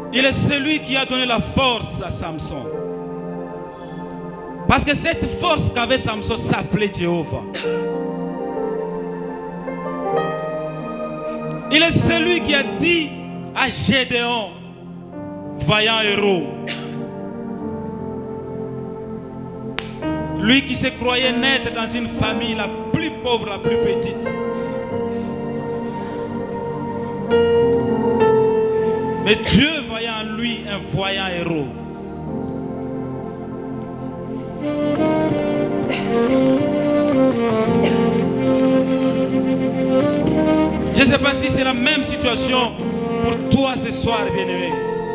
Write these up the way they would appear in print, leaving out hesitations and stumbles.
Il est celui qui a donné la force à Samson. Parce que cette force qu'avait Samson s'appelait Jéhovah. Il est celui qui a dit à Gédéon, vaillant héros. Lui qui se croyait naître dans une famille la plus pauvre, la plus petite. Mais Dieu voyait en lui un voyant héros. Je ne sais pas si c'est la même situation pour toi ce soir, bien-aimé.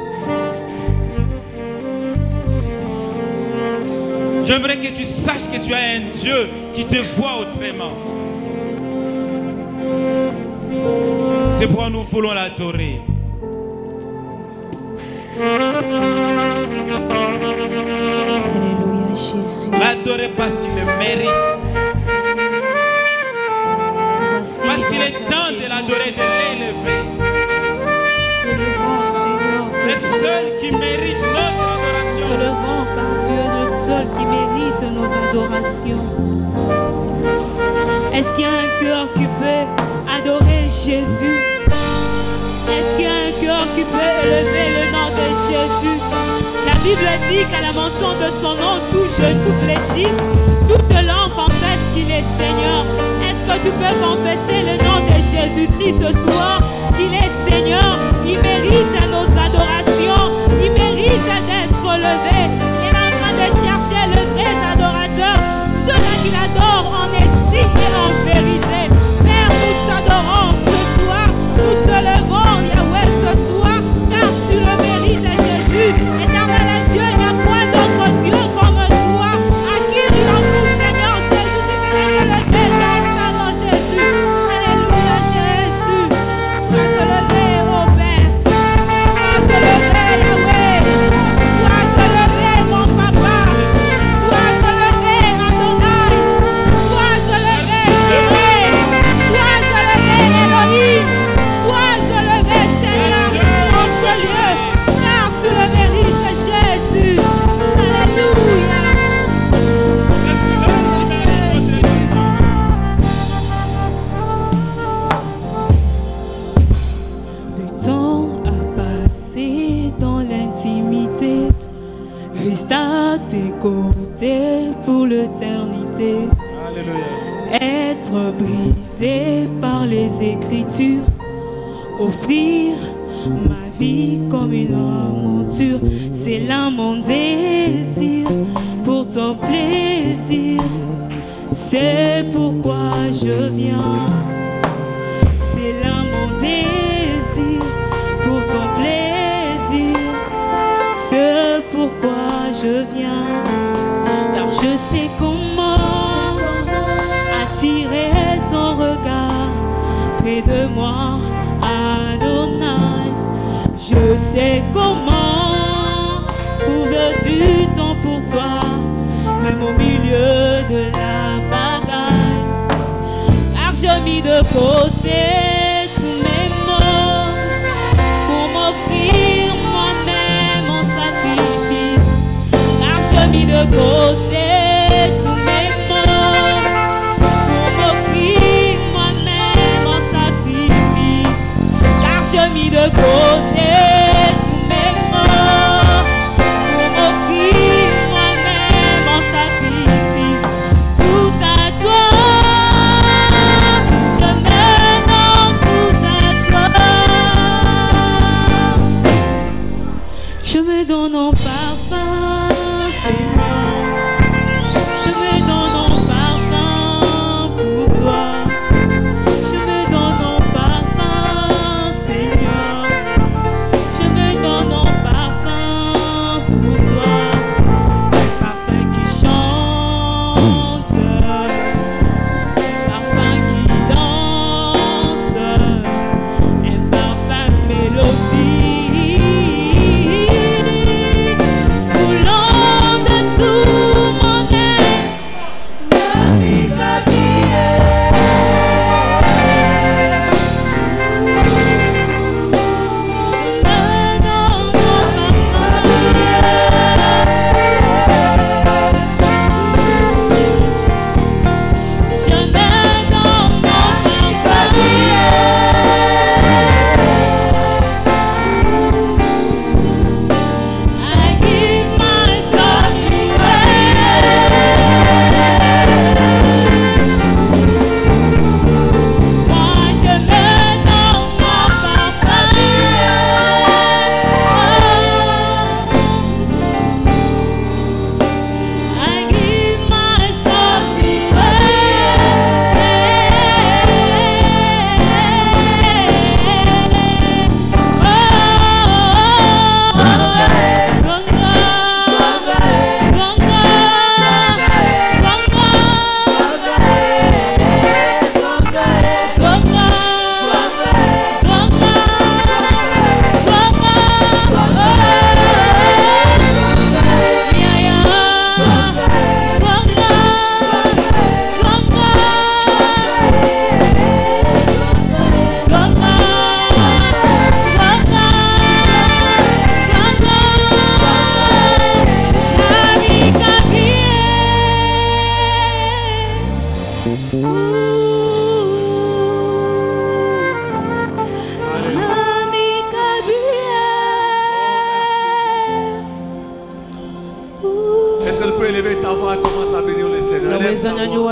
J'aimerais que tu saches que tu as un Dieu qui te voit autrement. C'est pourquoi nous voulons l'adorer. Alléluia, Jésus. L'adorer parce qu'il le mérite. Parce qu'il est temps de l'adorer, de l'élever. Le seul qui mérite notre adoration. Te levons car tu es le seul qui mérite nos adorations. Est-ce qu'il y a un cœur qui peut adorer Jésus? Est-ce qu'il y a un cœur qui peut élever le nom de Jésus? La Bible dit qu'à la mention de son nom, tout genou fléchit, toute langue confesse qu'il est Seigneur. Est-ce que tu peux confesser le nom de Jésus-Christ ce soir? Qu'il est Seigneur, il mérite nos adorations, il mérite d'être levé. Il est en train de chercher le vrai adorateur, ceux-là qui l'adorent en esprit et en vérité. Père, nous t'adorons ce soir, nous te levons, Yahweh, ce soir, car tu le mérites, Jésus. Éternel Dieu, il n'y a point d'autre Dieu comme toi, à qui nous rendons, Seigneur Jésus, c'est que le lever dans sa nom, Jésus. Alléluia, Jésus. Sois levé, ô Père. Sois levé, Yahweh. Sois levé, mon papa. Sois levé, Adonai. Sois levé, Jéhovah. Sois levé, Elohim. Sois levé, Seigneur, en ce lieu, car tu le mérites, Jésus. Alléluia. Du temps à passer dans l'intimité, reste à tes côtés pour l'éternité. Alléluia. Être brisé par les Écritures, offrir ma vie comme une monture, c'est là mon désir pour ton plaisir. C'est pourquoi je viens. C'est là mon désir pour ton plaisir. C'est pourquoi je viens. Car je sais comment attirer ton regard près de moi, Adonai. Je sais comment trouver du temps pour toi, même au milieu de la bagaille. Car j'ai mis de côté tous mes maux pour m'offrir moi-même en sacrifice. Car j'ai mis de côté tous mes maux pour m'offrir moi-même en sacrifice. Car j'ai mis de côté tous mes maux pour m'offrir moi-même en sacrifice. Tout à toi, je me donne tout à toi. Je me donne en parfum, Seigneur. Je me donne en parfum pour toi. Je me donne en parfum, Seigneur. Je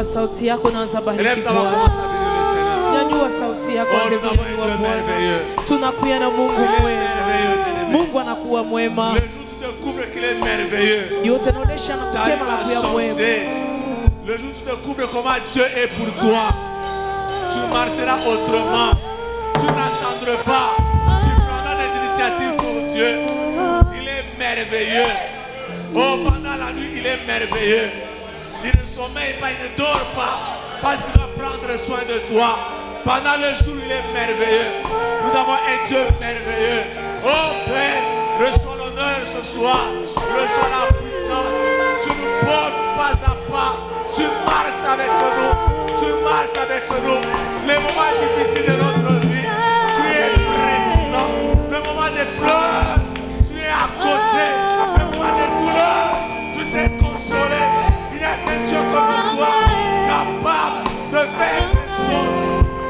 Inua sauti yako na anza bariki Élève ta voix, Bwana. commence à bénir le Seigneur. Nyanyua sauti yako Oh, anza nous avons un kuinua Dieu Bwana. merveilleux. Tunakuya na Mungu Il est mwema. merveilleux, bien-aimé. Mungu anakuwa mwema. Le jour où tu découvres qu'il est merveilleux, Yote naonesha na ta vie kusema va anakuwa mwema. changer. Le jour où tu découvres comment Dieu est pour toi, tu marcheras autrement. Tu n'attendras pas. Tu prendras des initiatives pour Dieu. Il est merveilleux. Oh, pendant la nuit, il est merveilleux. Il ne sommeille pas, il ne dort pas. Parce qu'il doit prendre soin de toi. Pendant le jour, il est merveilleux. Nous avons un Dieu merveilleux. Oh Père, reçois l'honneur ce soir. Reçois la puissance. Tu nous portes pas à pas. Tu marches avec nous. Tu marches avec nous. Les moments difficiles de notre vie, tu es présent. Le moment des pleurs, tu es à côté. Le moment des douleurs, tu sais consoler. Il n'y a qu'un Dieu comme toi, capable de faire ces choses.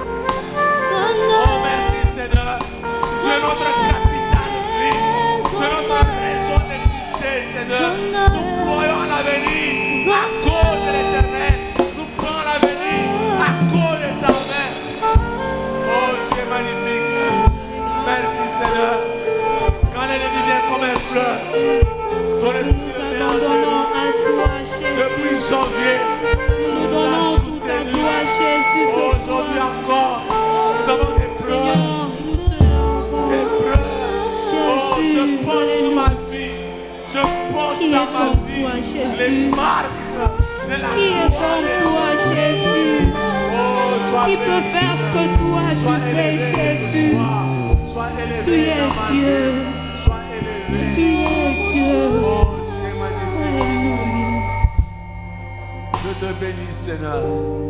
Oh merci Seigneur. Tu es notre capitaine de vie. Tu es notre raison d'exister, Seigneur. Nous croyons à l'avenir à cause de l'éternel. Nous croyons à l'avenir à cause de ta main. Oh, tu es magnifique. Merci Seigneur. Quand l'ennemi vient comme un fleur, ton esprit Nous vient en abandonnons nous. à toi, Depuis Jésus. janvier, tu Nous nous as donnons tout à soutenus. toi, Jésus, ce soir. Aujourd'hui encore, nous avons des pleurs. Seigneur, nous te louons. Des pleurs. Oh, Jésus, je pense sur ma vie. Je porte Qui est dans ma comme vie toi, Jésus? les marques de la Qui est gloire comme de toi, Jésus? Oh, sois Qui peut béni. faire ce que toi Sois tu fais, élevé ce Jésus? soir. Sois élevé Tu es dans ma Dieu. vie. Sois élevé. Tu es Dieu. Oh, tu es magnifique. Alléluia. Je te bénis, Seigneur.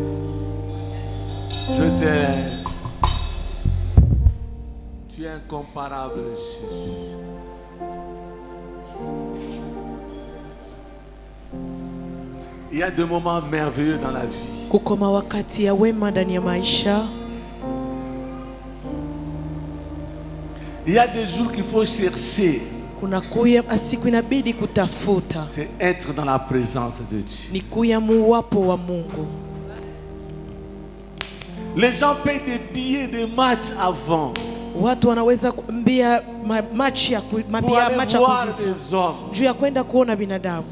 Je t'élève. Tu es incomparable, Jésus. Il y a des moments merveilleux dans la vie. Kukoma wakati ya wema ndani ya maisha. Il y a des jours qu'il faut chercher. Kuna kuya siku inabidi kutafuta. C'est être dans la présence de Dieu. Ni kuya muwapo wa Mungu. Les gens payent des billets de match avant Watu wanaweza kuambia machi ya pour mabia aller machi ya voir kuzisa. des hommes. Juu ya kwenda kuona binadamu.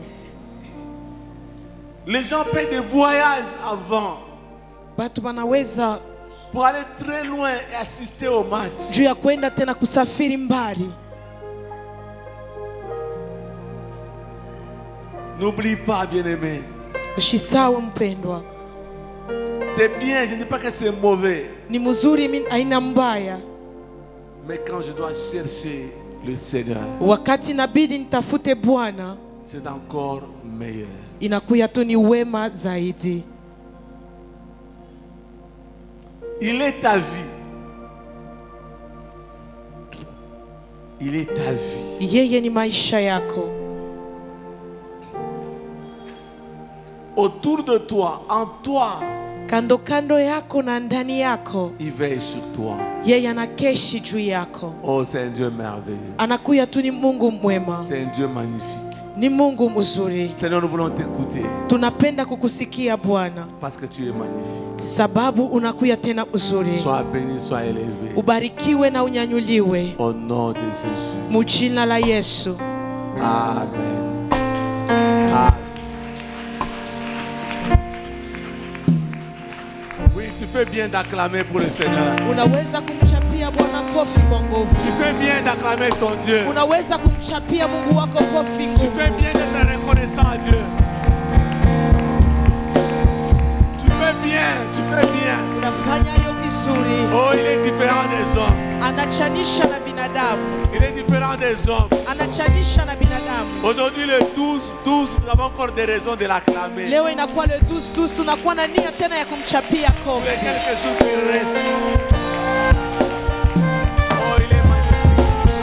Les gens payent des voyages avant Watu wanaweza pour aller très loin et assister au match. juu ya kwenda tena kusafiri mbali. N'oublie pas, bien-aimé. Usisahau mpendwa. C'est bien, je ne dis pas que c'est mauvais. Ni mzuri aina mbaya. Mais quand je dois chercher le Seigneur, Wakati inabidi nitafute Bwana, c'est encore meilleur. inakuya tu ni wema zaidi. Il est ta vie. Il est ta vie. Yeye ni maisha yako. Autour de toi, en toi, Kando kando yako na ndani yako. il veille sur toi. Yeye anakeshi juu yako. Oh, c'est un Dieu merveilleux. Anakuya tu ni Mungu mwema. C'est un Dieu magnifique. Ni Mungu mzuri. Seigneur, nous voulons t'écouter Tunapenda kukusikia Bwana. parce que tu es magnifique. Sababu unakuya tena uzuri. Sois béni, sois élevé. Ubarikiwe na unyanyuliwe. Au nom de Jésus. Mujina la Yesu. Amen. Amen. Oui, tu fais bien d'acclamer pour le Seigneur. Unaweza kumchapia Bwana kofi kwa nguvu. Tu fais bien d'acclamer ton Dieu. Unaweza kumchapia Mungu wako kofi Tu nguvu. fais bien d'être reconnaissant à Dieu. Tu fais bien, tu fais bien. Unafanya hiyo vizuri. Oh, il est différent des hommes. Anachanisha na binadamu. Il est différent des hommes. Anachanisha na binadamu. Aujourd'hui, le 12, nous avons encore des raisons de l'acclamer. Leo inakuwa le 12 tunakuwa na nia tena ya kumchapia Il y a kofi. quelque chose qui reste. Oh, il est magnifique.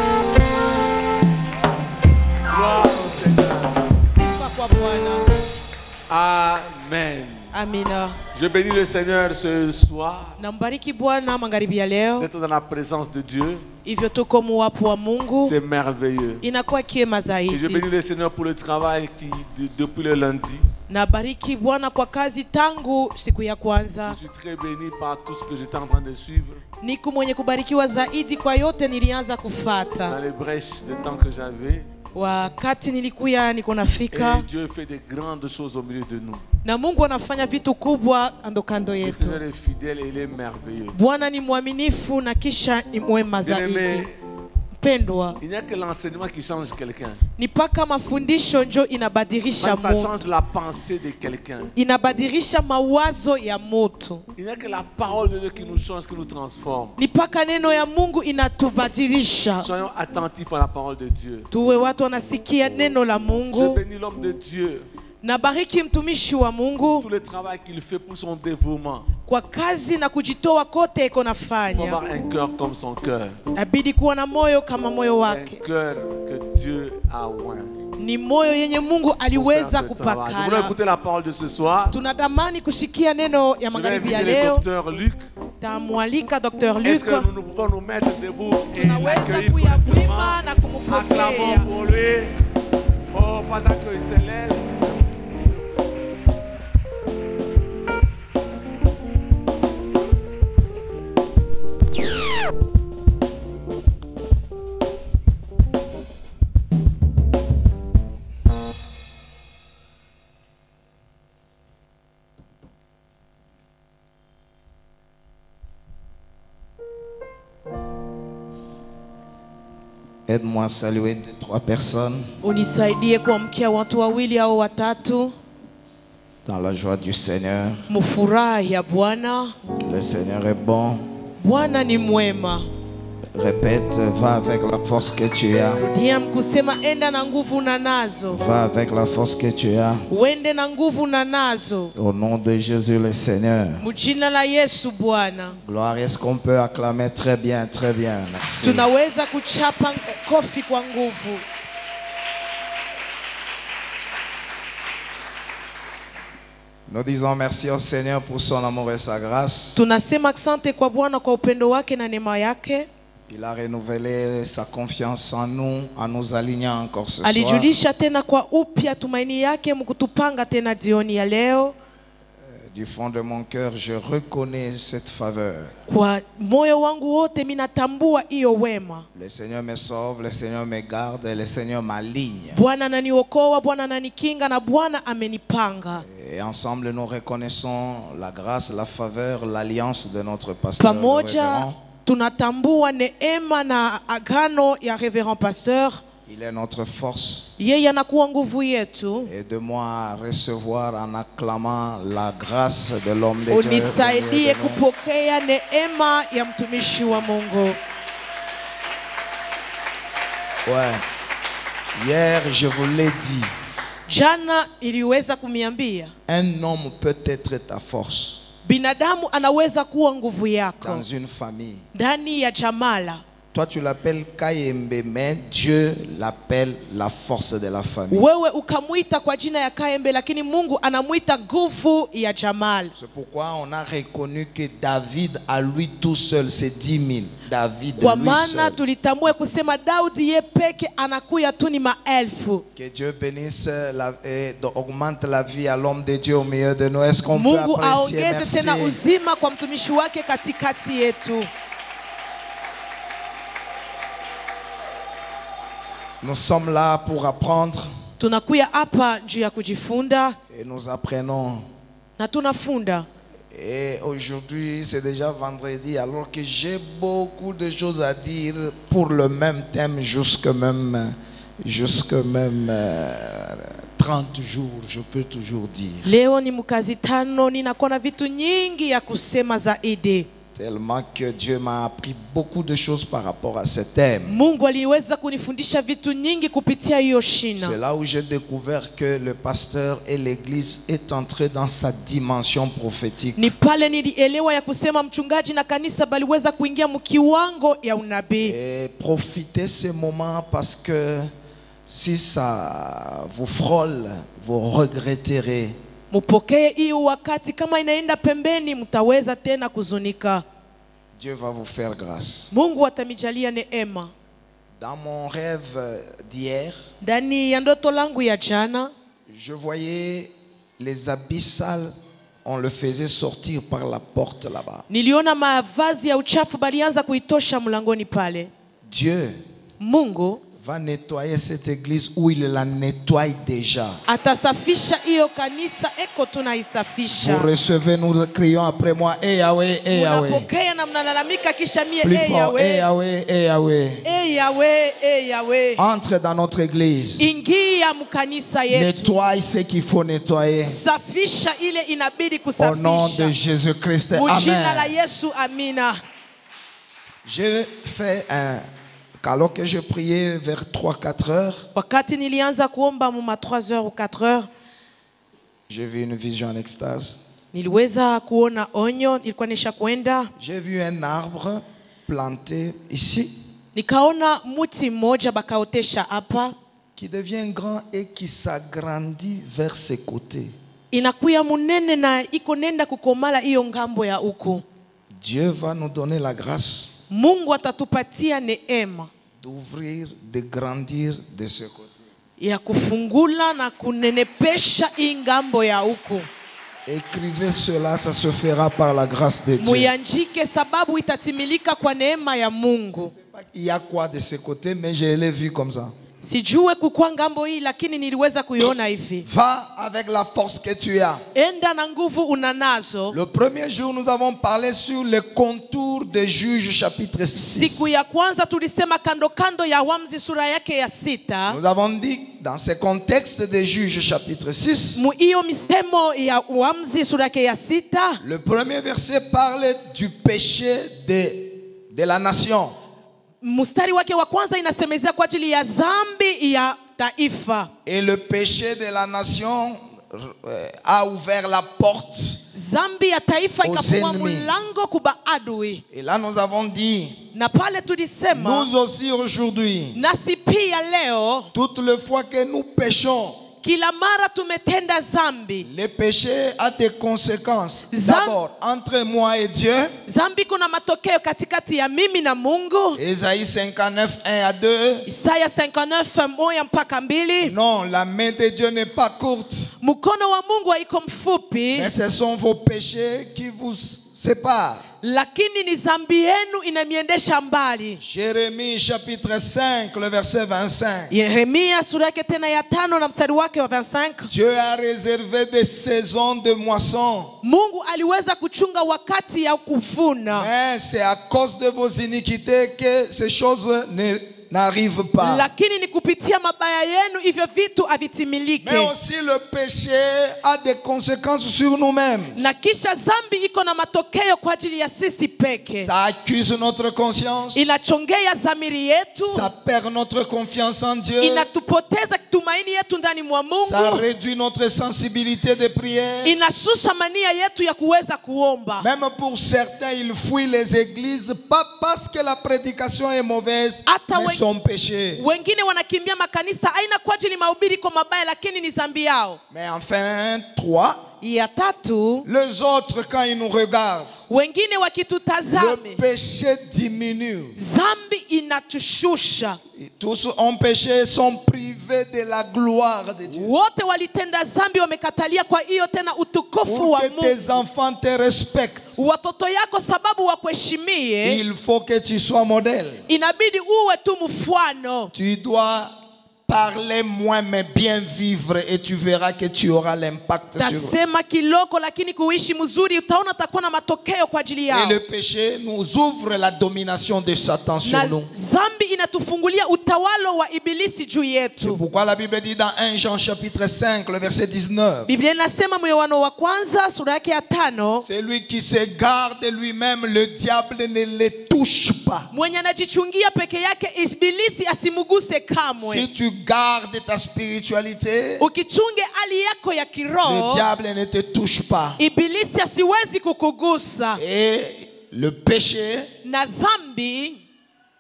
Gloire au Seigneur. Sifa kwa Bwana. Amen. Amina. Je bénis le Seigneur ce soir Nambariki Bwana magharibi ya leo. d'être dans la présence de Dieu. Hivyo tuko uwapo wa Mungu. C'est merveilleux. Inakuwa kiema Et je zaidi. bénis le Seigneur pour le travail qui, depuis le lundi. Nabariki Bwana kwa kazi tangu siku ya Je kwanza. suis très béni par tout ce que j'étais en train de suivre. Niko mwenye kubarikiwa zaidi kwa yote nilianza Dans kufata. les brèches de temps que j'avais. Wakati nilikuya niko Et nafika Dieu fait de grandes choses au milieu de nous. na Mungu anafanya vitu kubwa kando kando Le yetu. Seigneur est fidèle et il est merveilleux. Bwana ni mwaminifu na kisha ni mwema zaidi. Bien-aimé, Mpendwa, il n'y a que l'enseignement qui change quelqu'un. ni paka mafundisho njo inabadilisha Ça mtu. change la pensée de quelqu'un. Inabadilisha mawazo ya mtu. Il n'y a que la parole de Dieu qui nous change, qui nous transforme. Ni paka neno ya Mungu inatubadilisha. Soyons attentifs à la parole de Dieu. Tuwe watu wanasikia neno la Je Mungu. bénis l'homme de Dieu. Nabariki mtumishi wa Mungu Tout le travail qu'il fait pour son dévouement. kwa kazi na kujitoa kote iko Il faut nafanya. avoir un cœur comme son cœur. Abidi kuwa na moyo kama moyo C'est wake. un cœur que Dieu a oint. Ni moyo yenye Mungu Pour faire aliweza ce travail. Nous voulons kupakala. écouter la parole de ce soir. Tunatamani kushikia neno ya Je vais magharibi ya inviter le leo. docteur Luc. Tamwalika Dr. Est-ce Luc. que nous pouvons nous mettre debout et Tunaweza l'accueillir kuyapima na correctement? Acclamons kumpokea. pour lui. Oh, pendant qu'il se lève. Aide-moi à saluer 2-3 personnes Unisaidie kuamkia watu wawili au watatu dans la joie du Seigneur. mufuraha ya Bwana. Le Seigneur est bon. Bwana ni mwema. Répète, va avec la force que tu as. Rudia kusema enda na nguvu na nazo. Va avec la force que tu as. Uende na nguvu na nazo. Au nom de Jésus le Seigneur. Mjina la Yesu Bwana. Gloire, est-ce qu'on peut acclamer très bien, très bien. Merci. Tunaweza kuchapa kofi kwa nguvu. Nous disons merci au Seigneur pour son amour et sa grâce. Tunasema asante kwa Bwana kwa upendo wake na neema yake. Il a renouvelé sa confiance en nous alignant encore ce soir. Alijulisha tena kwa upya tumaini yake mkutupanga tena jioni ya leo. Du fond de mon cœur, je reconnais cette faveur. Kwa moyo wangu wote minatambua hiyo wema. Le Seigneur me sauve, le Seigneur me garde, et le Seigneur m'aligne. Bwana ananiokoa, Bwana ananikinga na Bwana amenipanga. Et ensemble, nous reconnaissons la grâce, la faveur, l'alliance de notre pasteur. le Pamoja révérend. tunatambua neema na agano ya Reverend Pasteur. Il est notre force. Yeye anakuwa nguvu yetu. Aide-moi à recevoir en acclamant la grâce de l'homme de Dieu. Unisaidie kupokea neema ya mtumishi wa Mungu. Ouais. Hier, je vous l'ai dit. Jana iliweza kumiambia Un homme peut être ta force binadamu anaweza kuwa nguvu yako dans une famille. ndani ya jamala. Toi, tu l'appelles Kayembe, mais Dieu l'appelle la force de la famille. Wewe ukamwita kwa jina ya Kaembe, lakini Mungu anamwita nguvu ya jamal. C'est pourquoi on a reconnu que David, à lui tout seul, c'est 10 000. David, Kwa lui maana seul. tulitambue kusema Daudi ye peke anakuya tu ni maelfu. Que Dieu bénisse et augmente la vie à l'homme de Dieu au milieu de nous. Est-ce qu'on peut Mungu apprécier? aongeze tena Merci. uzima kwa mtumishi wake katikati yetu. Nous sommes là pour apprendre Tunakuya hapa juu ya kujifunda et nous apprenons. na tunafunda. Et aujourd'hui, c'est déjà vendredi, alors que j'ai beaucoup de choses à dire pour le même thème, jusque même 30 jours, je peux toujours dire. Leo ni mkazi tano, ninakuwa na vitu nyingi ya kusema zaidi. Tellement que Dieu m'a appris beaucoup de choses par rapport à ce thème. Mungu aliweza kunifundisha vitu nyingi kupitia hiyo C'est shina. là où j'ai découvert que le pasteur et l'église est entré dans sa dimension prophétique. Ni pale nilielewa ya kusema mchungaji na kanisa baliweza kuingia mkiwango ya unabii. Et profitez ce moment parce que si ça vous frôle, vous regretterez. Mupokee hiyo wakati, kama inaenda pembeni mtaweza tena kuzunika. Dieu va vous faire grâce. Mungu atamijalia neema. Dans mon rêve d'hier, Ndani ya ndoto langu ya jana, je voyais les abyssales, on le faisait sortir par la porte là-bas. niliona mavazi ya uchafu balianza kuitosha mlangoni pale. Dieu Mungu va nettoyer cette église où il la nettoie déjà. atasafisha hiyo kanisa, eko tunaisafisha. Vous recevez, nous crions après moi, eh Yahweh, eh Yahweh. Munapokea na mnalalamika kisha mie, Plus eh fort, eh Yahweh, Yahweh, eh Yahweh. eh Yahweh, eh Yahweh. Entre dans notre église. Ingia mkanisa yetu. Nettoie ce qu'il faut nettoyer. Safisha ile inabidi Au nom de kusafisha. Jésus-Christ. Mujina la Amen. Yesu, amina. J'ai fait alors que je priais vers 3-4 heures, Wakati nilianza kuomba muma 3 heures ou 4 heures, j'ai vu une vision en extase. niliweza kuona onyo, ilikuwa nisha kwenda. J'ai vu un arbre planté ici Nikaona muti mmoja bakaotesha hapa, qui devient grand et qui s'agrandit vers ses côtés. inakuya munene na iko nenda kukomala hiyo ngambo ya huku. Dieu va nous donner la grâce Mungu atatupatia neema d'ouvrir, de grandir de ce côté. ya kufungula na kunenepesha hii ngambo ya huku. Écrivez cela, ça se fera par la grâce de Dieu. Muyanjike sababu itatimilika kwa neema ya Mungu. Il y a quoi de ce côté, mais je l'ai vu comme ça. Sijue kukua ngambo hii, lakini niliweza kuiona hivi. Va avec la force que tu as. Enda na nguvu unanazo. Le premier jour, nous avons parlé sur le contour de Juges chapitre 6. Siku ya kwanza tulisema kando kando ya Waamuzi sura yake ya 6. Nous avons dit, dans ce contexte de Juges chapitre 6, Mu hiyo misemo ya Waamuzi sura yake ya 6, le premier verset parle du péché de la nation. mstari wake wa kwanza inasemezea kwa ajili ya zambi ya taifa. Et le péché de la nation a ouvert la porte. Zambi ya taifa Aux ikafungua ennemis. mlango kuba adui. Et là, nous avons dit, Na pale tulisema nous aussi aujourd'hui, nasi pia leo toutes les fois que nous péchons, kila mara tumetenda zambi. le péché a des conséquences. Zam- D'abord, entre moi et Dieu. Zambi kuna matokeo katikati ya mimi na Mungu. Ésaïe 59, 1 à 2. Isaya 59 moja mpaka 2. Non, la main de Dieu n'est pas courte. Mkono wa Mungu haiko mfupi, Mais ce sont vos péchés qui vous séparent. lakini ni zambi yenu inamiendesha mbali. Jérémie chapitre 5, le verset 25. Yeremia sura yake tena ya 5 na mstari wake wa 25. Dieu a réservé des saisons de moisson. Mungu aliweza kuchunga wakati ya kuvuna, Mais c'est à cause de vos iniquités que ces choses n'arrivent pas. lakini ni kupitia mabaya yenu hivyo vitu Mais havitimilike. aussi le péché a des conséquences sur nous-mêmes. Na kisha zambi iko na matokeo kwa ajili ya sisi peke. Ça accuse notre conscience. Inachongea zamiri yetu, Ça perd notre confiance en Dieu. inatupoteza tumaini yetu ndani mwa Ça Mungu, réduit notre sensibilité de prière. inashusha mania yetu ya kuweza kuomba. Même pour certains, ils fuient les églises, pas parce que la prédication est mauvaise, Hata mais son péché. wengine wanakimbia makanisa aina kwa ajili mahubiri kwa mabaya, lakini ni zambi yao. Mais enfin, 3, Ya tatu, les autres, quand ils nous regardent, wengine le wakitutazame, péché diminue. zambi inatushusha. Et tous ont péché, sont privés de la gloire de Dieu. Wote walitenda zambi, wamekatalia kwa hiyo tena utukufu Pour wa que tes Mungu. enfants te respectent, Watoto yako sababu wakuheshimie, il faut que tu sois modèle. inabidi uwe tu mfano. Tu dois parler moins mais bien vivre et tu verras que tu auras l'impact sur eux. Tasema kiloko lakini kuishi mzuri, utaona utakuwa na matokeo kwa ajili Et yao. le péché nous ouvre la domination de Satan sur Na nous. zambi inatufungulia utawalo wa ibilisi juu C'est yetu. pourquoi la Bible dit dans 1 Jean chapitre 5 le verset 19, Biblia inasema Yohana wa kwanza sura yake ya 5, celui qui se garde lui-même, le diable ne le touche pas. mwenye anajichungia peke yake ibilisi asimuguse Si kamwe. tu gardes ta spiritualité, Ukichunge hali yako ya le kiroho, diable ne te touche pas. ibilisi asiwezi kukugusa. Et le péché Na zambi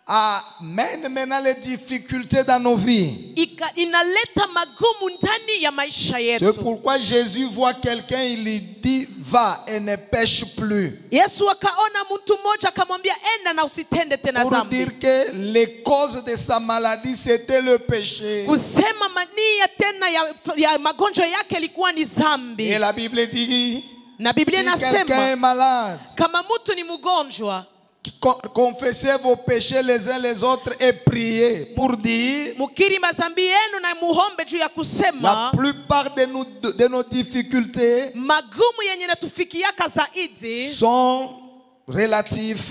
amène maintenant les difficultés dans nos vies. Inaleta magumu ndani ya maisha C'est yetu. pourquoi Jésus voit quelqu'un, il lui dit, va et ne pêche plus. Yesu akaona mtu mmoja akamwambia enda na usitende tena Pour dhambi. dire que les causes de sa maladie, c'était le péché. Kusema mania tena ya magonjwa yake ilikuwa ni dhambi. Et la Bible dit, Na Biblia si quelqu'un est inasema malade, kama mtu ni mgonjwa, confessez vos péchés les uns les autres et priez pour dire, mukiri madhambi yenu na muombe juu ya la kusema plupart de nos difficultés magumu yenye natufikiaka zaidi sont relatives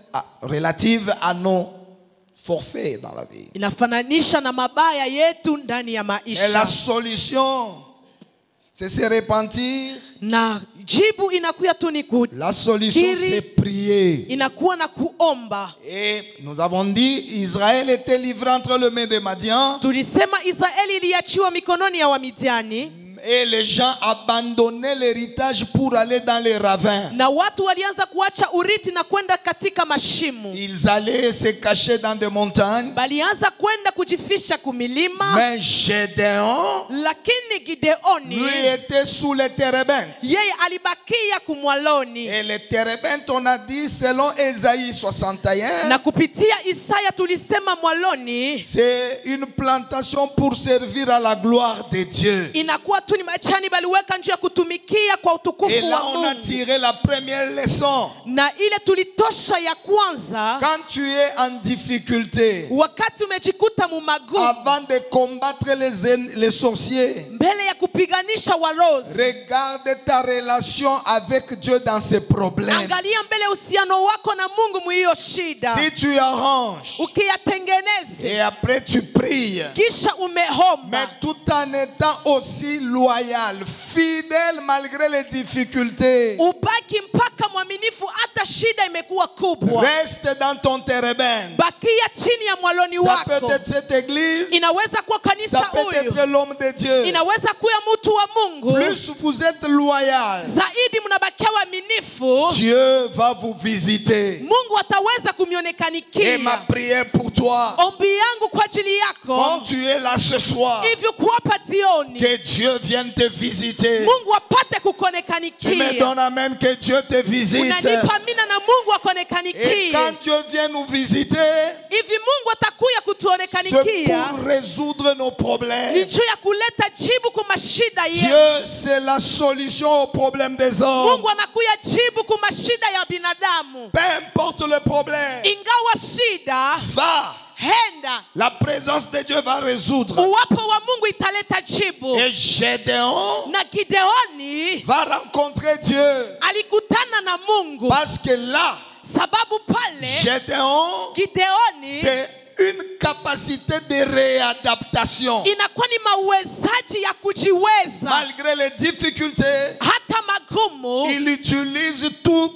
à nos forfaits dans la vie. inafananisha na mabaya yetu ndani ya Et la maisha. solution, c'est se repentir. Na jibu inakuwa tu ni La solution, kukiri, c'est prier. inakuwa na kuomba. Et nous avons dit, Israël était livré entre les mains de Madian. Tulisema Israeli iliachiwa mikononi ya Wamidiani Et les gens abandonnaient l'héritage pour aller dans les ravins. na watu walianza kuacha urithi na kwenda katika mashimo. Ils allaient se cacher dans des montagnes. Balianza kwenda kujifisha kumilima. Mais Gédéon, Lakini Gideoni lui, était sous les térébintes. yeye alibakia kumwaloni. Et les térébintes, on a dit, selon Ésaïe 61, Na kupitia Isaya tulisema mwaloni c'est une plantation pour servir à la gloire de Dieu. inakuwa tu ni machani baliweka njia ya kutumikia kwa Et utukufu là, wa on a Mungu. tiré la première leçon. Na ile tulitosha ya kwanza, Quand tu es en difficulté, wakati umejikuta mumagumu avant de combattre les sorciers, mbele ya kupiganisha warozi, regarde ta relation avec Dieu dans ces problèmes. angalia mbele uhusiano wako na Mungu mwiyo shida. Si tu arranges Ukiyatengeneze et après tu pries, kisha mais umehomba, tout en étant aussi loyal, fidèle malgré les difficultés, ubaki mpaka mwaminifu hata shida imekuwa kubwa. reste dans ton térébin. Bakia chini ya mwaloni Ça peut wako. être cette église, Inaweza kuwa ça kanisa peut huyu, être l'homme de Dieu. inaweza kuwa mtu wa Mungu. Plus vous êtes loyal, Zaidi mnabakia waaminifu, Dieu va vous visiter. Mungu ataweza Et kumionekanikia. ma prière pour toi, Ombi yangu kwa ajili comme yako tu es là ce soir, hivyo kuwapa jioni, que Dieu vienne te visiter. Mungu apate Tu me kukonekanikia. donnes amen, que Dieu te visite. Unanipa mina na Mungu Et akonekanikie. quand Dieu vient nous visiter, Hivi Mungu atakuya c'est kutuonekanikia pour résoudre nos ni problèmes. juu ya kuleta jibu kwa mashida yetu. Dieu, c'est la solution aux problèmes des hommes. Mungu anakuya jibu kwa mashida ya binadamu. Peu importe le problème, Ingawa shida, va. henda La présence de Dieu va résoudre. uwapo wa Mungu italeta jibu. Et Gédéon Na Gideoni va rencontrer Dieu. alikutana na Mungu Parce que là, sababu pale Gédéon, Gideoni c'est une capacité de réadaptation. inakuwa ni mawezaji ya kujiweza Malgré les difficultés, hata magumu. il utilise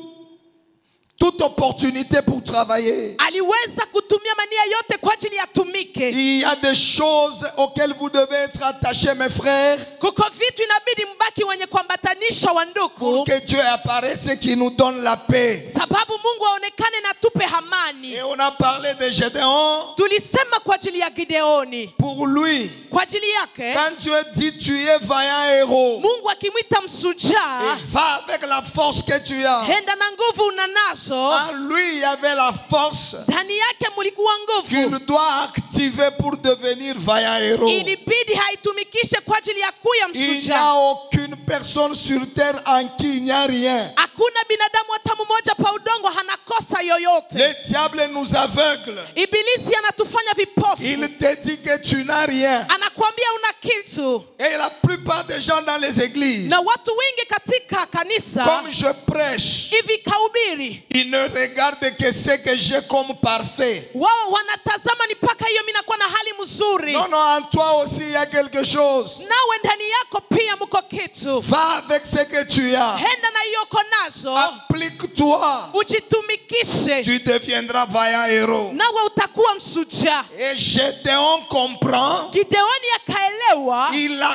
toute opportunité pour travailler. Aliweza kutumia mania yote kwa ajili ya tumike. Il y a des choses auxquelles vous devez être attachés, mes frères, Kuko vitu inabidi mbaki wenye kuambatanisha wa pour ndugu, que Dieu apparaisse et qu'il nous donne la paix. sababu Mungu aonekane na tupe amani. Et on a parlé de Gédéon. Tulisema kwa ajili ya Gideoni, Pour lui, kwa ajili yake quand Dieu dit tu es vaillant héros, Mungu akimwita msujaa, et va avec la force que tu as. henda na nguvu unanazo. En lui, il y avait la force Ndani yake mulikuwa qu'il nguvu, doit activer pour devenir vaillant héros. ilibidi haitumikishe kwa ajili ya kuya Il n'y a msujaa. aucune personne sur terre en qui il n'y a rien. Hakuna binadamu hata mmoja pa udongo hanakosa yoyote. Le diable nous aveugle. Ibilisi anatufanya vipofu, Il te dit que tu n'as rien. anakuambia una kitu. Et la plupart des gens dans les églises, Na watu wengi katika kanisa comme je prêche, hivi kahubiri, ils ne regardent que ce que j'ai comme parfait. wao wanatazama ni mpaka hiyo mimi nakuwa na hali mzuri. Non, non, en toi aussi il y a quelque chose. Nawe ndani yako pia mko kitu. Va avec ce que tu as. Henda na hiyo uko nazo, Applique-toi. ujitumikishe, Tu deviendras vaillant héros. nawe utakuwa msujaa. Et Gédéon comprend. Gideoni akaelewa, Il active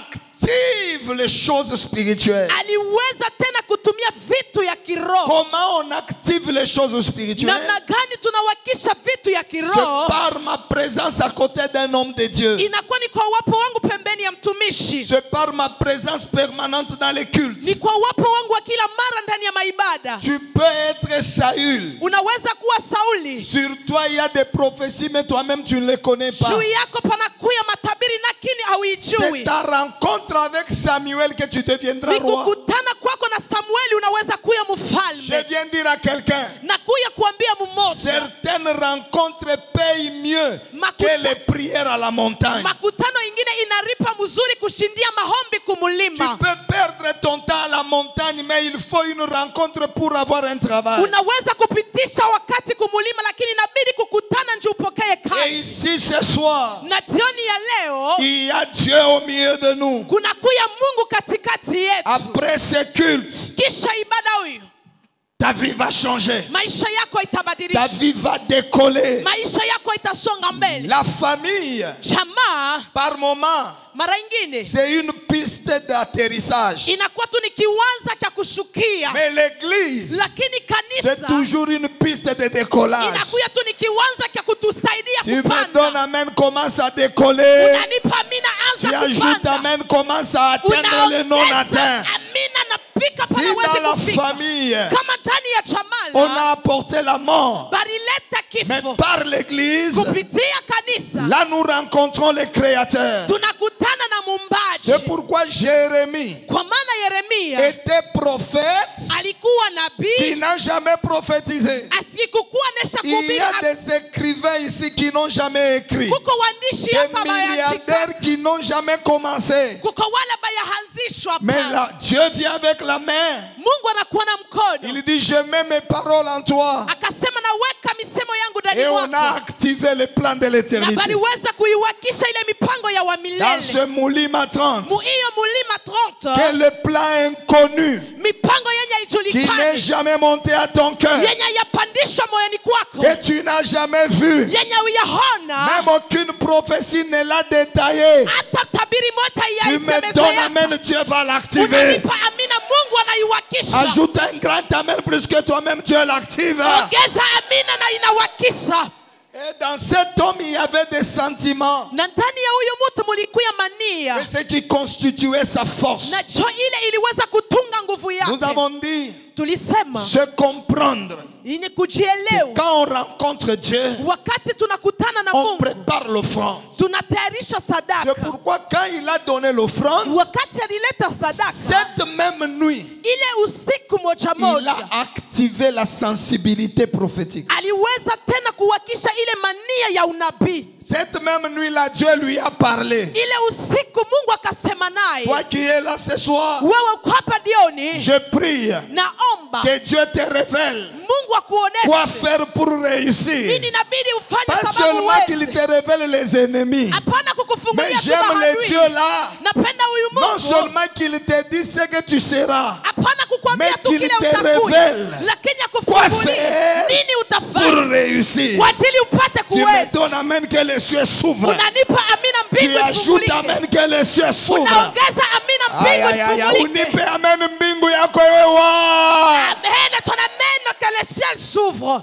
active les choses spirituelles. aliweza tena kutumia vitu ya kiroho. Comment on active les choses spirituelles? Namna gani tunawakisha vitu ya C'est kiroho? par ma présence à côté d'un homme de Dieu. Inakuwa ni kwa uwepo wangu pembeni ya mtumishi. C'est par ma présence permanente dans les cultes. Ni kwa uwepo wangu wa kila mara ndani ya maibada. Tu peux être Saül. Unaweza kuwa Sauli. Sur toi, il y a des prophéties, mais toi-même, tu ne les connais pas. Juu yako panakuya matabiri lakini C'est hauijui. ta rencontre avec Samuel que tu deviendras Ni roi. kukutana kwako na Samueli unaweza kuya Je mfalme. viens dire à quelqu'un, Na kuya kuambia mmoja. certaines rencontres payent mieux que les prières à la montagne. Makutano ingine inaripa mzuri kushindia mahombi Tu kumulima. peux perdre ton temps à la montagne, mais il faut une rencontre pour avoir un travail. Unaweza kupitisha wakati kumulima lakini inabidi kukutana nje upokee Et kazi. ici ce soir, Na jioni ya leo il y a Dieu au milieu de nous. kuna kuya Mungu katikati yetu. Après ce culte, Kisha ibada huyu ta vie va changer. maisha yako Ta itabadilisha. vie va décoller. Maisha yako itasonga mbele. La famille, Jamaa par moment, mara ingine c'est une piste d'atterrissage. inakuwa tu ni kiwanza cha kushukia, Mais l'église, lakini c'est kanisa toujours une piste de décollage. inakuya tu ni kiwanza cha kutusaidia Tu me kupanda. donnes, amen, commence à décoller. Unanipa amina, Tu anza ajoutes, kupanda. amen, commence à atteindre le non Unaongeza atteint. amina na pika Si pale dans uweze la kufika. famille, Kama ndani ya on chamala a apporté la mort, balileta mais kifo par l'église, kupitia kanisa, là nous rencontrons le Créateur. tunakutana na Muumbaji. C'est pourquoi Jérémie Kwa maana Yeremia était prophète alikuwa qui nabii n'a jamais prophétisé. asikukuwa nesha Il y kuhubiri. a des écrivains ici qui n'ont jamais écrit. Kuko waandishi Des hapa bayaandika, milliardaires qui n'ont jamais commencé. kuko wale bayahanzishwa Mais hapa. là, Dieu vient avec la main. Mungu anakuwa na mkono, Il dit, je mets mes paroles en toi. akasema naweka misemo yangu ndani Et on a mwako, activé le plan de na l'éternité. baliweza kuiwakisha ile mipango ya wa Dans milele. ce Moulima 30, Mu hiyo mulima 30 que le plan inconnu mipango yenye qui n'est ijulikane, jamais monté à ton cœur, yenye yapandishwa moyoni kwako, que tu n'as jamais vu, yenye uyaona, même aucune prophétie ne l'a détaillé. hata tabiri moja Tu me donnes, yaisemezea. amen, Dieu va l'activer. Unanipa amina, Mungu anaiwakisha. Ajoute un grand amen plus que toi-même, Dieu l'active. Ongeza amina na inawakisha. Et dans cet homme, il y avait des sentiments. Na ndani ya huyu mtu mulikuya mania, Et ce qui constituait sa force. na jo ile iliweza kutunga nguvu Nous yake. avons dit, Tulisema se comprendre. ini kujielewa. Quand on rencontre Dieu, Wakati tunakutana na on Mungu, prépare l'offrande. tunatayarisha C'est sadaka. pourquoi quand il a donné l'offrande, Wakati alileta sadaka, cette même nuit, ile usiku moja il moja a activé la sensibilité prophétique. aliweza tena kuwakisha ile mania ya unabii. Cette même nuit-là, Dieu lui a parlé. Ile usiku Mungu akasema naye, Toi qui es là ce soir, wewe uko hapa dioni, je prie naomba que Dieu te révèle Mungu quoi akuoneshe faire pour réussir. nini inabidi ufanye Pas sababu seulement qu'il uweze. te révèle les ennemis, Hapana mais kukufungulia tu j'aime le maadui. Dieu là. Napenda huyu Non Mungu, seulement qu'il te dit ce que tu seras, hapana kukwambia mais tu qu'il kile te utakuwa, révèle lakini quoi akufungulie faire nini pour utafanya réussir. kwa ajili upate Tu me kuweza. donnes, amen, que les cieux s'ouvrent. Unanipa amina, Tu mbingu ajoutes, ifungulike. amen, que les cieux s'ouvrent. Unaongeza amina, Aïe, mbingu aïe, aïe, ifungulike. unipe, amen, mbingu yako ewe wa. Amen, ton amène que le ciel s'ouvre.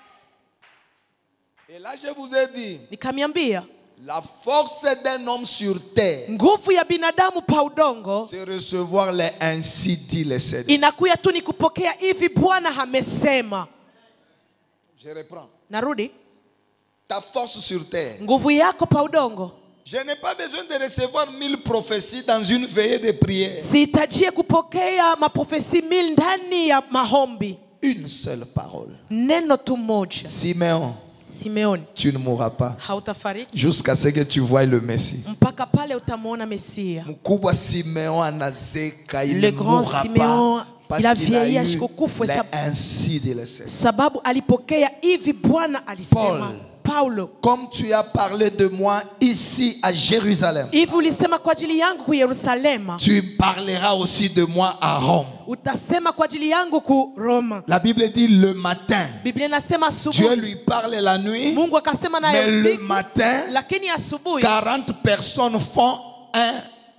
Et là, je vous ai dit, Nikamiambia la force d'un homme sur terre, nguvu ya binadamu pa udongo c'est recevoir les ainsi dit le Seigneur. inakuya tu ni kupokea hivi Bwana amesema. Je reprends. Narudi, Ta force sur terre. nguvu yako pa udongo. Je n'ai pas besoin de recevoir 1000 prophéties dans une veillée de prière. Sihitajie kupokea maprofesi 1000 ndani ya mahombi. Une seule parole. Neno tu moja. Simeon, Simeoni, tu ne mourras pas hautafariki jusqu'à ce que tu voies le Messie. mpaka pale utamwona Mesia. Mkubwa Simeon anazeka, il Le ne grand mourra Simeon, pas parce il a qu'il a vieilli eu asikukufa les sababu- ainsi dit le Seigneur. sababu alipokea hivi Bwana alisema. Paulo, Comme tu as parlé de moi ici à Jérusalem, hivi ulisema kwa ajili yangu ku Yerusalema, tu parleras aussi de moi à Rome. utasema kwa ajili yangu ku Roma. La Bible dit le matin. Biblia inasema Dieu asubuhi, lui parle la nuit, Mungu akasema naye mais le usiku, matin, lakini asubuhi 40 personnes font un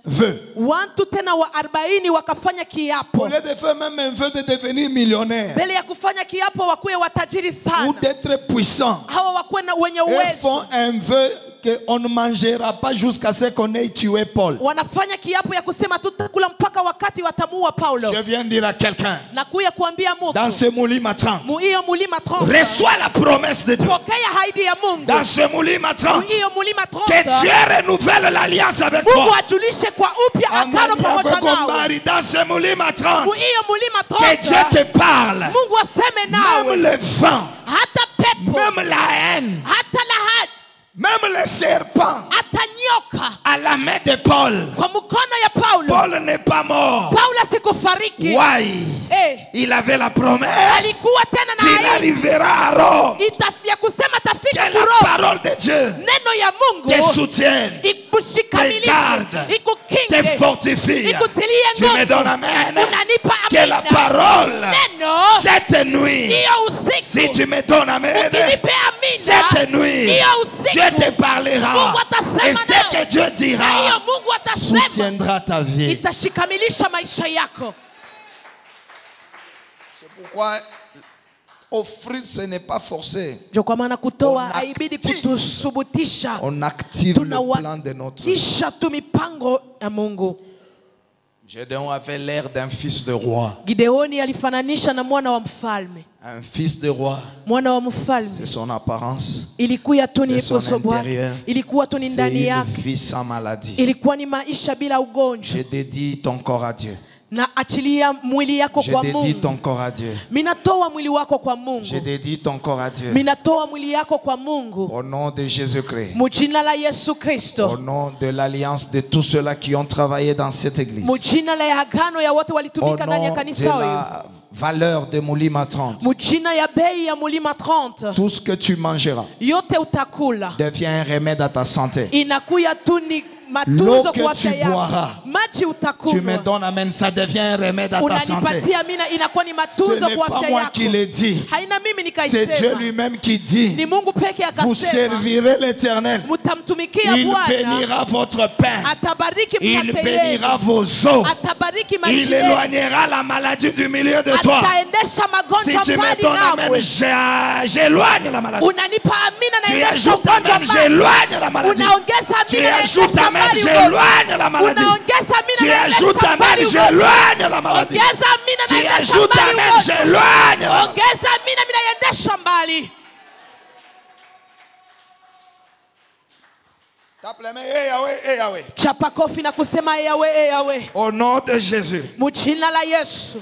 vœu. Watu tena wa 40 wakafanya Au kiapo. lieu de faire même un vœu de devenir millionnaire Mbele ya kufanya kiapo wakuwe watajiri ou sana. d'être puissant, Hawa wakuwe na wenye ils font uwezo. un vœu qu'on ne mangera pas jusqu'à ce qu'on ait tué Paul. Wanafanya kiapo ya kusema tutakula mpaka wakati watamuua Paulo. Je viens de dire à quelqu'un, Na kuya kuambia dans mtu ce Moulima 30, muiyo mulima 30. reçois la promesse de Dieu. Pokea haidi ya Mungu. Dans ce Moulima 30, Muiyo mulima que 30. Dieu renouvelle l'alliance avec Mungu toi. ajulishe kwa upya agano pamoja nawe. Dans ce Moulima 30, Muiyo mulima que Dieu 30. te parle. Mungu aseme Même nawe. le vent, Hata pepo, même la haine, hata lahadi, même les serpents hata nyoka à la main de Paul. kwa mkono ya Paulo. Paul n'est pas mort. Paulo sikufariki. Why? Il avait la promesse Alikuwa tena na qu'il ahadi. arrivera à Rome. Itafia kusema tafika Que la Roma. parole de Dieu Neno ya Mungu te soutienne, te ikushikamilishe, garde, te ikukinge, fortifie. ikutilie Tu me nguvu. donnes amen. Unanipa Que la amina. parole Neno cette nuit, hiyo usiku. si tu me donnes amen, Ukinipe amina. cette nuit, Hiyo usiku. Dieu te parlera. Mungu atasema Et ce nawe. que Dieu Na hiyo dira Mungu atasema soutiendra ta vie. itashikamilisha maisha yako. C'est pourquoi offrir, ce n'est pas forcé. Ndio kwa maana kutoa On haibidi active. kutusubutisha. On active le plan de notre vie. Tunawakisha tu mipango ya Mungu. Gédéon avait l'air d'un fils de roi. Gideoni alifananisha na mwana wa mfalme. Un fils de roi, Mwana wa c'est mfalme son apparence. ilikuwa tu ni C'est son uso wake, intérieur. ilikuwa tu ni C'est ndani une yake, vie sans maladie. ilikuwa ni maisha bila ugonjwa. Je dédie ton corps à Dieu. Na achilia mwili yako Je kwa dédie ton Mungu. corps à Dieu. Minatoa mwili wako kwa Je Mungu. dédie ton corps à Dieu. Minatoa mwili yako kwa Mungu. Au nom de Jésus-Christ. Mujina la Yesu Au Kristo. nom de l'alliance de tous ceux-là qui ont travaillé dans cette église. Mujina la agano ya wote Au walitumika ndani ya nom de kanisa hili. la valeur de Moulima 30. Mujina ya bei ya mulima 30. Tout ce que tu mangeras Yote utakula. devient un remède à ta santé. Inakuya tu ni L'eau matunzo que kwa tu afya yako. boiras, Maji tu me utakunywa. donnes, amen, ça devient un remède à ta santé. Unanipatia mina inakuwa ni Ce matunzo n'est kwa pas afya moi yako. qui l'ai dit. Haina mimi C'est Dieu nikaisema. lui-même qui dit, Ni Mungu peke vous akasema. servirez l'Éternel. Mutamtumikia Il Bwana. bénira votre pain. Atabariki Il mkate bénira yenu. vos eaux. Atabariki maji Il yenu. éloignera la maladie du milieu de toi. Ataendesha Si magonjwa tu me mbali donnes, amen, nawe. j'éloigne la maladie. Unanipa amina na Tu endesha ajoutes, ugonjwa amen, mbali. j'éloigne la maladie. Unaongeza Tu amina na ajoutes, endesha amen, mbali ugonjwa. j'éloigne la maladie. Unaongeza amina Tu na ajoutes, endesha amen, mbali ugonjwa. j'éloigne la maladie. Ongeza amina na Tu endesha ajoutes, mbali amen, ugonjwa. j'éloigne la maladie. Ongeza amina mina endesha mbali. Chapa kofi na kusema Yahweh. Au nom de Jésus. Mujina la Yesu.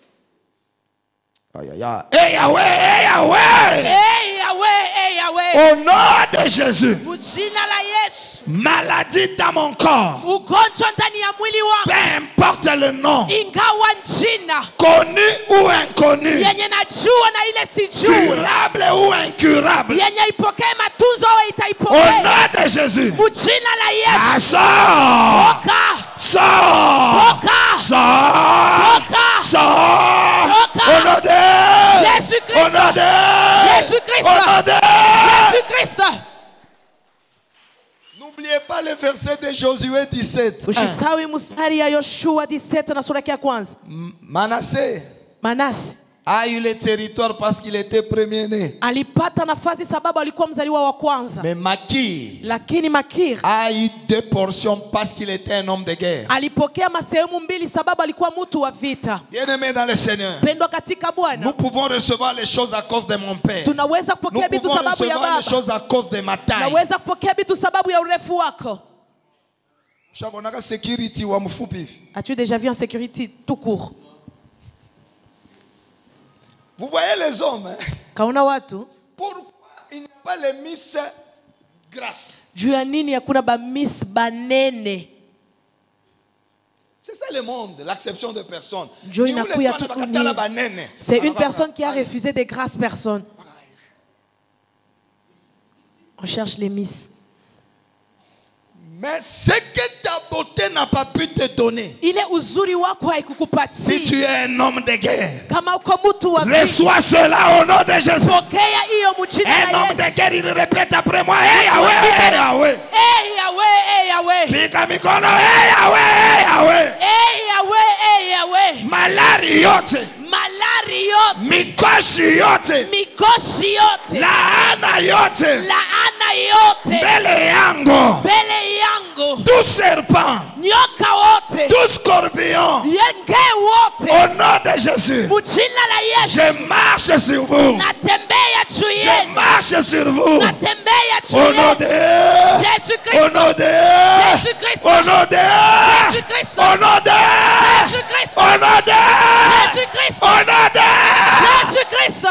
Aïe, aïe, aïe. Yahweh. Yahweh. Au nom de Jésus. Mujina la Yesu. Maladie dans mon corps. Ugonjwa ndani ya mwili Peu wangu. importe le nom. Ingawa jina Connu ou inconnu. yenye najua na ile sijui. Curable ou incurable. Yenye ipokee matunzo au Au itaipokea. nom de Jésus. Mujina la Yesu. Sors. Toka. Sors. Toka. Sors. Toka. Sors. Toka. Au nom de Jésus-Christ. Au nom de Jésus-Christ. Au nom de Jésus-Christ. N'oubliez pas le verset de Josué 17. Usisahau mstari ya Yoshua 17 na sura yake ya kwanza. Manassé Manase a eu le territoire parce qu'il était premier-né. alipata nafasi sababu alikuwa mzaliwa wa kwanza. Mais Makir Lakini Makir a eu 2 portions parce qu'il était un homme de guerre. alipokea masehemu mbili sababu alikuwa mtu wa vita. Bien-aimé dans le Seigneur, Pendwa katika nous Bwana, pouvons recevoir les choses à cause de mon père. tunaweza Nous kupokea vitu pouvons sababu ya recevoir les baba. choses à cause de ma taille. Tunaweza kupokea vitu sababu ya urefu wako. Shagonaka security wa mfupi hivi. As-tu déjà vu en sécurité tout court? Vous voyez les hommes, hein? Kaona watu Pourquoi il n'y a pas les miss grâce? juu ya nini hakuna ba miss banene? C'est ça le monde, l'acception de personnes. Ndio Ni ule inakuya tu tu anabakatala ni- banene. C'est une Anabaka- personne qui a refusé des grâces personnes. On cherche les miss. Mais ce que ta beauté n'a pas pu te donner, Ile uzuri wako si haikukupatia. tu es un homme de guerre, Kama uko mtu wa vita, reçois cela au nom de Jésus. pokea hiyo mjina Un la homme de Yesu. guerre, il répète après moi, hey Yahweh, hey Yahweh. Eh Yahweh, Yahweh. Pika mikono, Yahweh, Yahweh. Yahweh, Yahweh. Malari yote, Malari yote. mikoshi yote, Mikoshi yote. laana yote, Laana yote. mbele yangu, Mbele yangu. tout serpent, Nyoka wote. tout scorpion, Yenge wote. au nom de Jésus, Mujina la Yesu. je marche sur vous, Natembea juu je yenu. marche sur vous, Natembea juu au nom yenu. de Jésus au Christ. nom de Jésus Christ. au nom de Jésus Christ. au nom de Jésus Christ. au nom de Jésus Christ. au nom de Jésus Christ.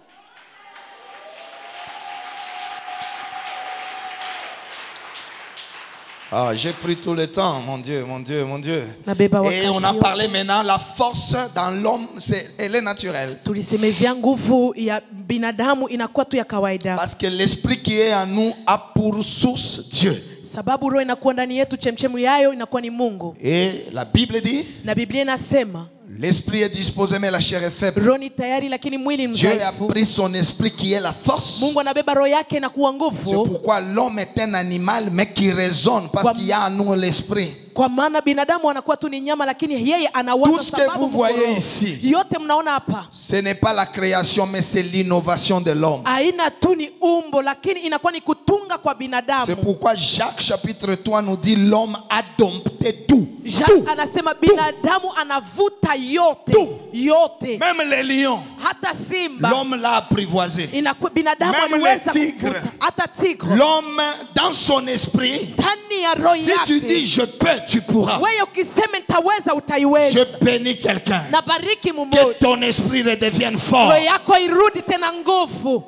Ah, j'ai pris tout le temps, mon Dieu, mon Dieu, mon Dieu. Nabeba Et on a wakati parlé maintenant, la force dans l'homme, elle est naturelle. tulisemezea nguvu ya binadamu inakuwa tu ya kawaida, Parce que l'esprit qui est en nous a pour source Dieu. sababu roho inakuwa ndani yetu, chemchemu yayo inakuwa ni Mungu. Et la Bible dit, Na Biblia inasema l'esprit est disposé mais la chair est faible. roho ni tayari lakini mwili ni Dieu a mdhaifu. pris son esprit qui est la force. Mungu anabeba roho yake na kuwa C'est nguvu, pourquoi l'homme est un animal mais qui raisonne parce qu'il y a en nous l'esprit. kwa maana binadamu anakuwa tu ni nyama, lakini yeye Tout anawaza ce que sababu vous mko voyez roho. ici, Yote mnaona hapa ce n'est pas la création mais c'est l'innovation de l'homme. aina tu ni umbo, lakini inakuwa ni kutunga kwa C'est binadamu. pourquoi Jacques chapitre 3 nous dit l'homme a dompté tout. Jacques anasema binadamu anavuta yote, Tout. yote, Même les lions, hata simba l'homme l'a apprivoisé. inakuwa binadamu Même aliweza le tigre. kuvuta, hata tigre L'homme, dans son esprit, ndani ya roho si tu dis yake. je peux, tu pourras. Wewe ukisema nitaweza, Je utaiweza. bénis quelqu'un. Na bariki Que mmoja, ton esprit redevienne fort. roho yako irudi tena nguvu.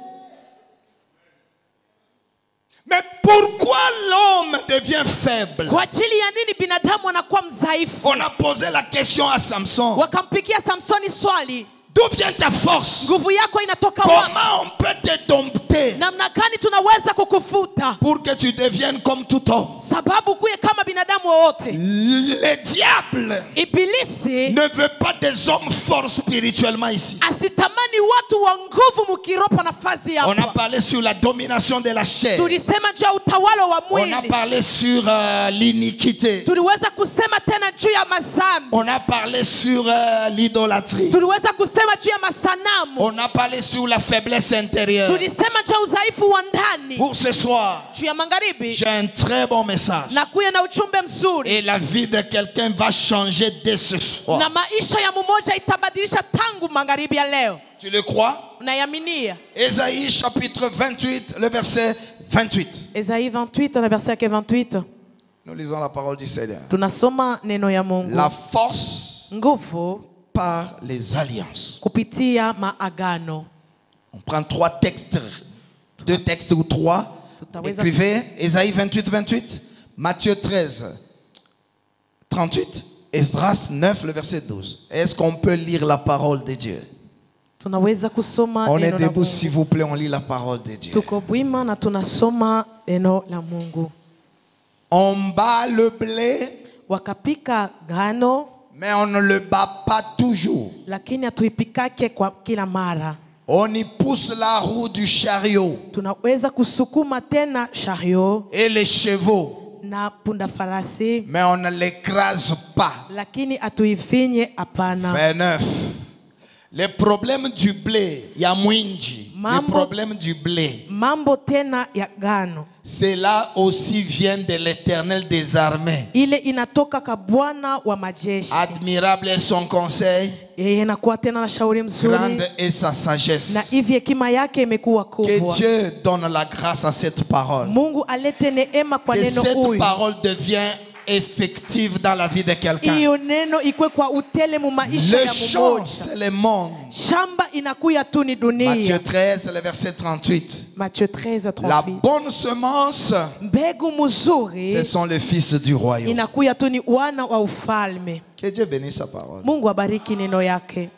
Mais pourquoi l'homme devient faible? Kwa ajili ya nini binadamu anakuwa mdhaifu? On a posé la question à Samson. Wakampikia Samsoni swali, D'où vient ta force? nguvu yako inatoka wapi? Comment on peut te dompter Namna gani tunaweza kukufuta pour que tu deviennes comme tout homme? sababu kuye kama binadamu wowote? Le diable Ibilisi ne veut pas des hommes forts spirituellement ici. asitamani watu wa nguvu mkiropa nafasi On a hapa. parlé sur la domination de la chair. Tulisema juu ya utawala wa On a mwili, parlé sur l'iniquité. tuliweza kusema tena juu ya mazambi, On a parlé sur l'idolâtrie. tuliweza kusema juu ya masanamu, On a parlé sur la faiblesse intérieure. tulisema juu ya udhaifu wa ndani. Pour ce soir, Juu ya magharibi j'ai un très bon message. na kuya na ujumbe mzuri, Et la vie de quelqu'un va changer dès ce soir. na maisha ya mmoja itabadilisha tangu magharibi ya leo. Tu le crois? Unayaminia? Ésaïe chapitre 28, le verset 28. Esaïe 28 na verset yake 28 Nous lisons la parole du Seigneur. tunasoma neno ya Mungu. La force Nguvu par les alliances. kupitia maagano. On prend trois textes, deux textes ou trois. Tutaweza Écrivez Ésaïe 28, 28, Matthieu 13, 38, Esdras 9, le verset 12. Est-ce qu'on peut lire la parole de Dieu? tunaweza kusoma On est neno la debout, Mungu. s'il vous plaît, on lit la parole de Dieu. Tuko bwima na tunasoma neno la Mungu. On bat le blé, Wakapika ngano, mais on ne le bat pas toujours. lakini hatuipikake kwa kila mara. On y pousse la roue du chariot Tunaweza kusukuma tena chariot et les chevaux, na punda farasi, mais on ne l'écrase pas. lakini hatuifinye, hapana. 29. Le problème du blé, il y a mwinji. Le Mambo- problème du blé, Mambo tena ya ngano cela aussi vient de l'Éternel des armées. ile inatoka kwa Bwana wa majeshi. Admirable est son conseil, Yeye inakuwa tena na shauri mzuri, grande est sa na sagesse. hivi hekima yake imekuwa Que kubwa. Dieu donne la grâce à cette parole. Mungu alete neema kwa Que neno cette huyu, parole devienne effective dans la vie de quelqu'un. hiyo neno ikwe kwa utele mu maisha Le ya champ, mmoja. c'est le monde. Shamba inakuya tu ni dunia. Matthieu 13, le verset 38. Matthieu 13, La 38. bonne semence, Mbegu mzuri ce sont les fils du royaume. inakuya tu ni wana wa ufalme. Que Dieu bénisse sa parole. Mungu abariki neno yake.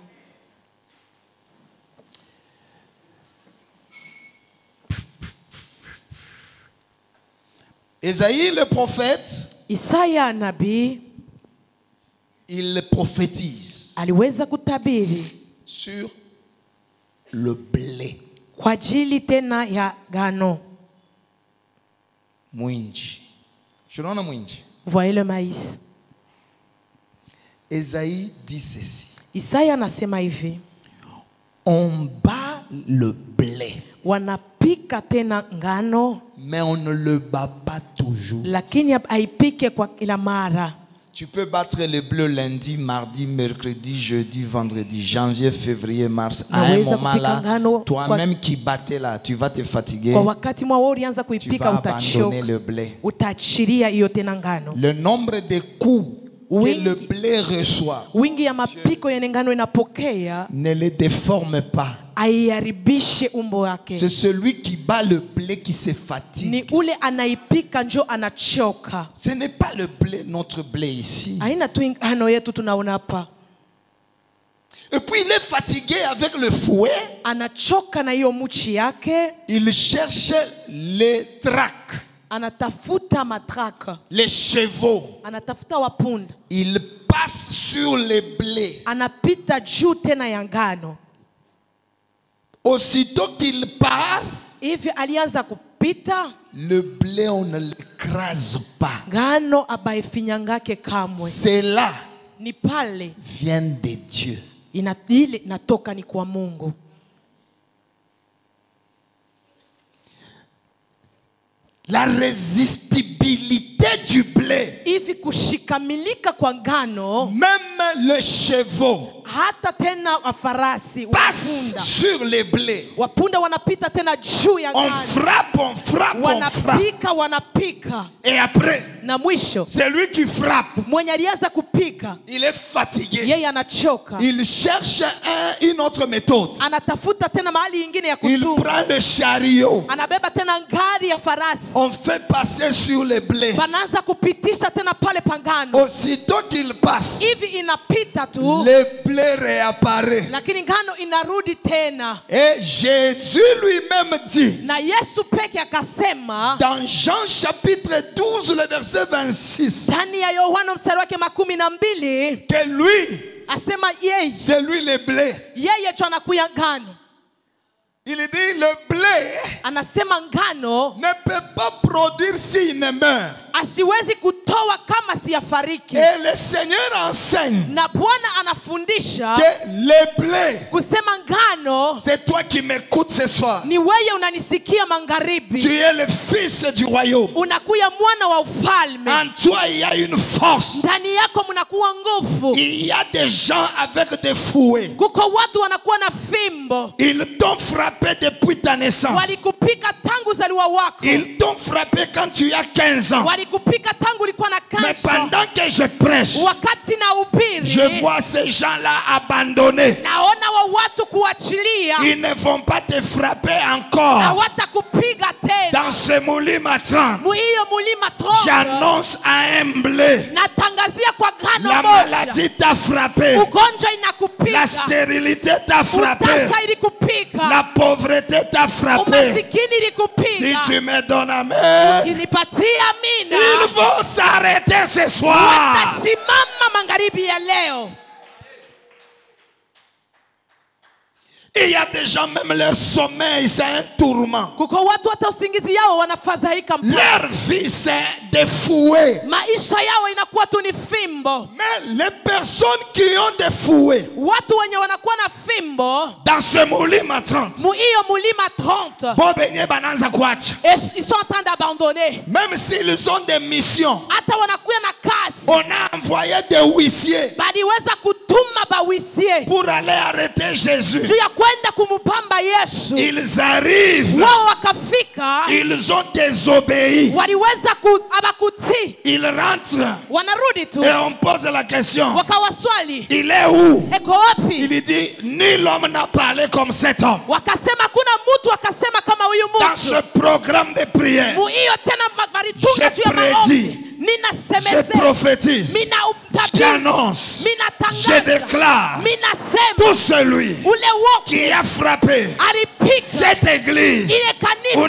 Ésaïe le prophète, Isaya nabii il prophétise aliweza kutabiri sur le blé. kwa ajili tena ya ngano. Mwinji. Voyez le maïs. Esaïe dit ceci. Isaya anasema hivi. On bat le blé. Wanapika tena ngano. Mais on ne le bat pas toujours. Lakini haipike kwa kila mara. Tu peux battre le bleu lundi, mardi, mercredi, jeudi, vendredi, janvier, février, mars. À un moment là, toi-même qui battais là, tu vas te fatiguer. Tu vas abandonner le blé. Le nombre de coups que le blé reçoit ne le déforme pas. C'est celui qui bat le blé qui se fatigue. Ce n'est pas le blé, notre blé ici. Et puis il est fatigué avec le fouet. Il cherche les tracts. Les chevaux. Il passe sur les blés. Aussitôt qu'il part, le blé on ne l'écrase pas. Cela vient de Dieu. La résistibilité du blé, même les chevaux passe sur les blés. On frappe. Et après, c'est lui qui frappe. Il est fatigué. Il cherche une autre méthode. Il prend le chariot. On fait passer sur les blés. Aussitôt qu'il passe, le blé réapparaît. Et Jésus lui-même dit dans Jean chapitre 12 le verset 26 que lui, c'est lui le blé. Il dit le blé ne peut pas produire s'il ne meurt. Et le Seigneur enseigne que le blé, c'est toi qui m'écoutes ce soir. Tu es le fils du royaume. En toi il y a une force. Il y a des gens avec des fouets. Ils t'ont frappé depuis ta naissance. Ils t'ont frappé quand tu as 15 ans. Mais pendant que je prêche, je vois ces gens-là abandonnés. Ils ne vont pas te frapper encore. Dans ce Moulima 30, j'annonce à un blé. La maladie t'a frappé. La stérilité t'a frappé. La pauvreté t'a frappé. Si tu me donnes amen, ils vont s'arrêter ce soir. Il y a des gens, même leur sommeil, c'est un tourment. Leur vie, c'est des fouets. Mais les personnes qui ont des fouets, dans ce Moulima 30, ils sont en train d'abandonner. Même s'ils ont des missions, on a envoyé des huissiers pour aller arrêter Jésus. Ils arrivent. Ils ont désobéi. Ils rentrent. Et on pose la question. Il est où? Il dit, ni l'homme n'a parlé comme cet homme. Dans ce programme de prière, je prédis, je prophétise, j'annonce, je déclare, tout celui qui a frappé cette église, tout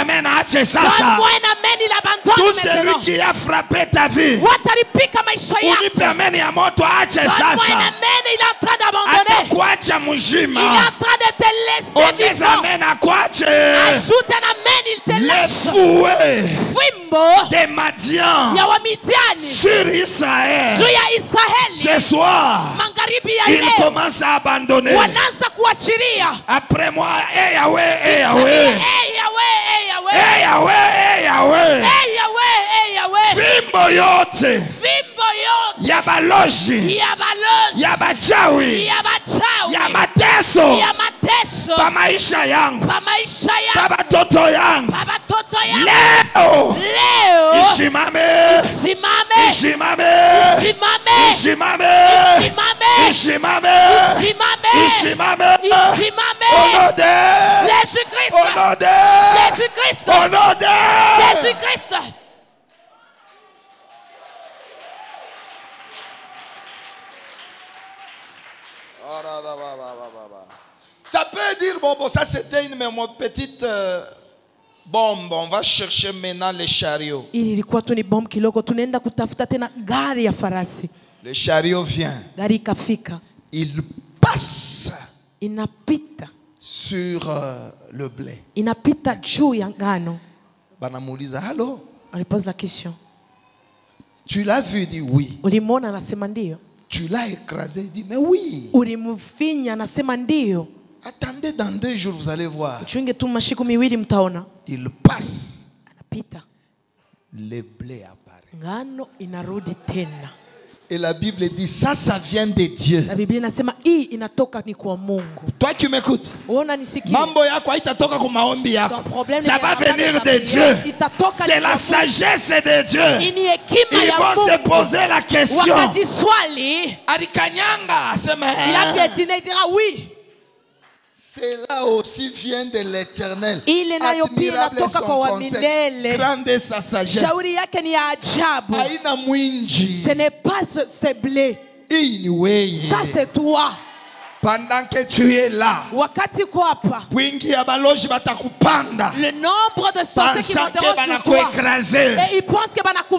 celui qui a frappé ta vie, il est en train d'abandonner. Il est en train de te laisser vivant. Ajoute un amen, il te laisse. Fimbo des Madians sur Israël. Ce soir, il commence à abandonner. Après moi, hey Yahweh, hey Yahweh, hey Yahweh, hey Yahweh, Fimbo yote, Yabaloji, Yabachawi, Yamateso, Pamaisha yangu, Pabatoto yangu, Leo, Ishimame, Ishimame, Ishimame, Ishimame, Ishimame, au nom de Jésus-Christ, au nom de Jésus-Christ, au nom de Jésus-Christ. Ça peut dire, bon, ça c'était une petite bombe. On va chercher maintenant les chariots. Le chariot vient. Il passe sur le blé. On lui pose la question. Tu l'as vu? Il dit oui. Tu l'as écrasé? Il dit mais oui. Attendez, dans 2 jours vous allez voir. Il passe. Le blé apparaît. Et la Bible dit ça vient de Dieu. Toi qui m'écoutes, mambo yako haitatoka kwa maombi yako. Ça va venir de Dieu. C'est la sagesse de Dieu. Ils vont se poser la question. Alikanyanga, il a piétiné, il dira oui. Cela aussi vient de l'Éternel. Admirable son conseil, grande est sa sagesse. Haina mwinji. Ce n'est pas ce blé. Ça c'est toi. Pendant que tu es là, le nombre de sorciers qui monteront sur toi, et ils pensent que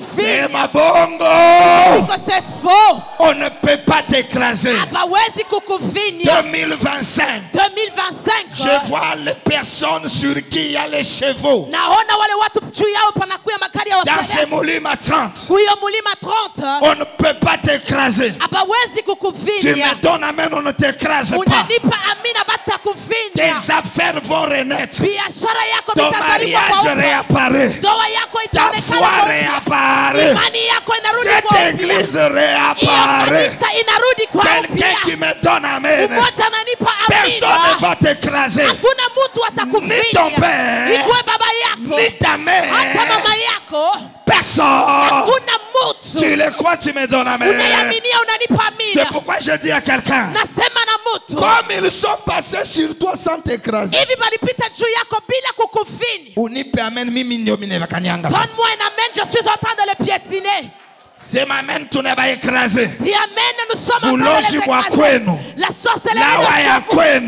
c'est faux. On ne peut pas t'écraser. 2025, je vois les personnes sur qui il y a les chevaux. Dans ces Moulima 30, on ne peut pas t'écraser. Tu me donnes amen, on ne t'écrase pas. Tes affaires vont renaître. Ton mariage réapparaît. Ta foi réapparaît. Cette église réapparaît. Quelqu'un qui me donne amen. Personne ne va t'écraser. Ni ton père, ni ta mère. Personne. Tu le crois, tu me donnes amen. C'est pourquoi je dis à quelqu'un, comme ils sont passés sur toi sans t'écraser, donne-moi un amen, je suis en train de le piétiner. C'est ma main, tu n'es pas écrasé. Dis amen, nous sommes en train de l'écraser. La sorcellerie de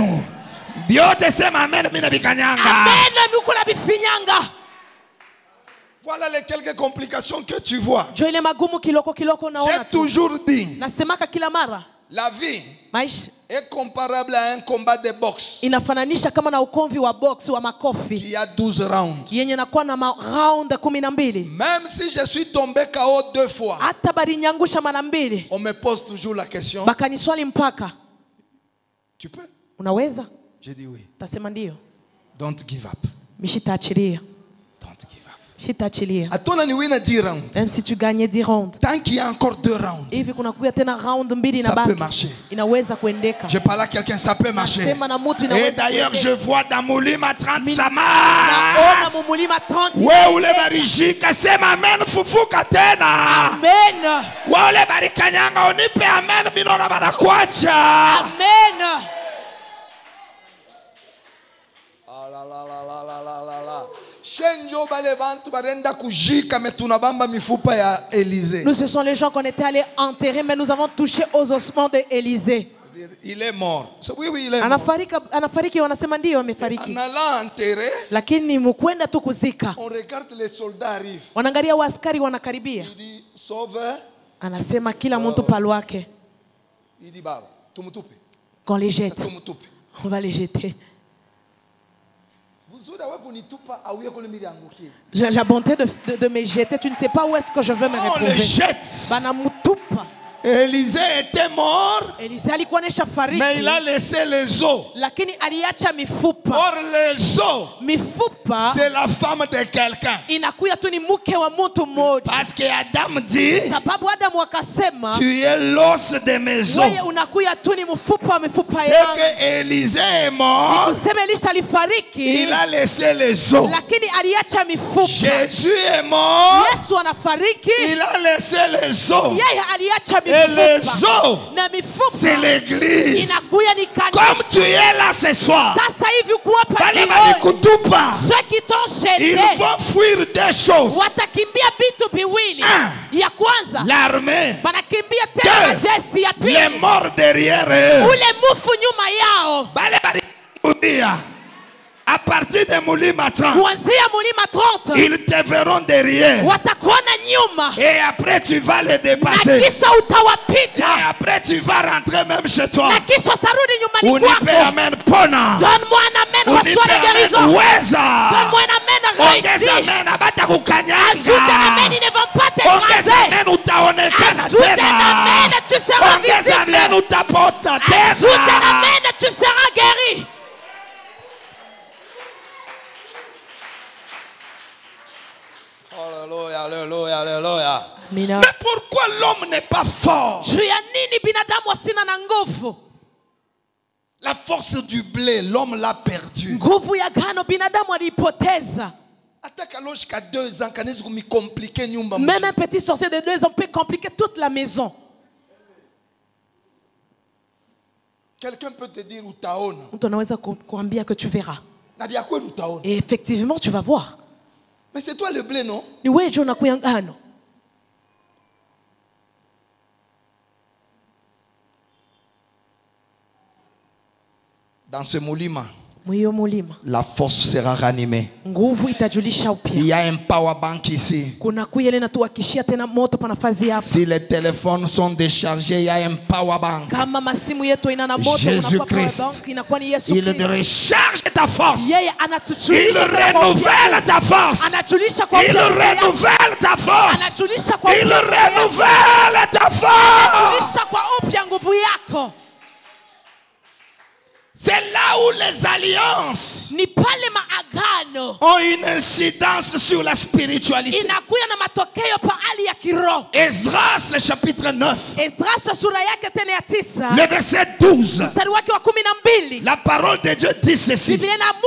voilà les quelques complications que tu vois. J'ai toujours dit, la vie est comparable à un combat de boxe. Il y a 12 rounds. Même si je suis tombé KO 2 fois, on me pose toujours la question. Tu peux? J'ai dit oui. Don't give up. Don't give up. Même si tu gagnais 10 rounds, tant qu'il y a encore 2 rounds, ça peut marcher. Je parle à quelqu'un, ça peut marcher. Et d'ailleurs, je vois dans Moulima 30 ça marche. Ouais, ou les marijika, c'est ma main fufuka tena. Amen. Ouais, les marikanyanga, on y peut amen, minona barakwacha. Amen. Nous, ce sont les gens qu'on était allés enterrer, mais nous avons touché aux ossements d'Élisée. Il est mort. Oui, oui, il est mort. Anafariki, wanasema ndio amefariki. Lakini mkwenda tu kuzika. On regarde les soldats arrivent. Wanaangalia waaskari wanakaribia. Il dit sauve. Anasema kila mtu pale wake. Il dit baba. Qu'on les jette. On va les jeter. La bonté de me jeter, tu ne sais pas où est-ce que je veux me retrouver. On les jette. Élisée était mort, mais il a laissé les os. Or les os, c'est la femme de quelqu'un. Parce que Adam dit, tu es l'os de mes os. C'est que Élisée est mort, il a laissé les os. Jésus est mort, il a laissé les os. Et les os, c'est l'église. Comme tu es là ce soir, ceux qui t'ont jeté, ils vont fuir deux choses. L'armée, les morts derrière eux. À partir de Moulima 30, ils te verront derrière. Et après tu vas les dépasser. Et après tu vas rentrer même chez toi. Unipe amen pona. Donne-moi un amen, reçois la guérison. Donne-moi un amen, réussi. Ajoute un amen, ils ne vont pas t'écraser. Ajoute un amen, tu seras visible. Ajoute un amen, tu seras guéri. Alléluia, alléluia, alléluia. Mais pourquoi l'homme n'est pas fort? La force du blé, l'homme l'a perdu. Même un petit sorcier de 2 ans peut compliquer toute la maison. Quelqu'un peut te dire utaona. Que tu verras. Et effectivement, tu vas voir. Mais c'est toi le blé, non? Dans ce moulima, la force sera ranimée. Il y a un power bank ici. Si les téléphones sont déchargés, il y a un power bank. Jésus-Christ, il recharge ta force. Il renouvelle ta force. Il renouvelle ta force. Il renouvelle ta force. C'est là où les alliances ont une incidence sur la spiritualité. Esdras chapitre 9. Le verset 12. La parole de Dieu dit ceci.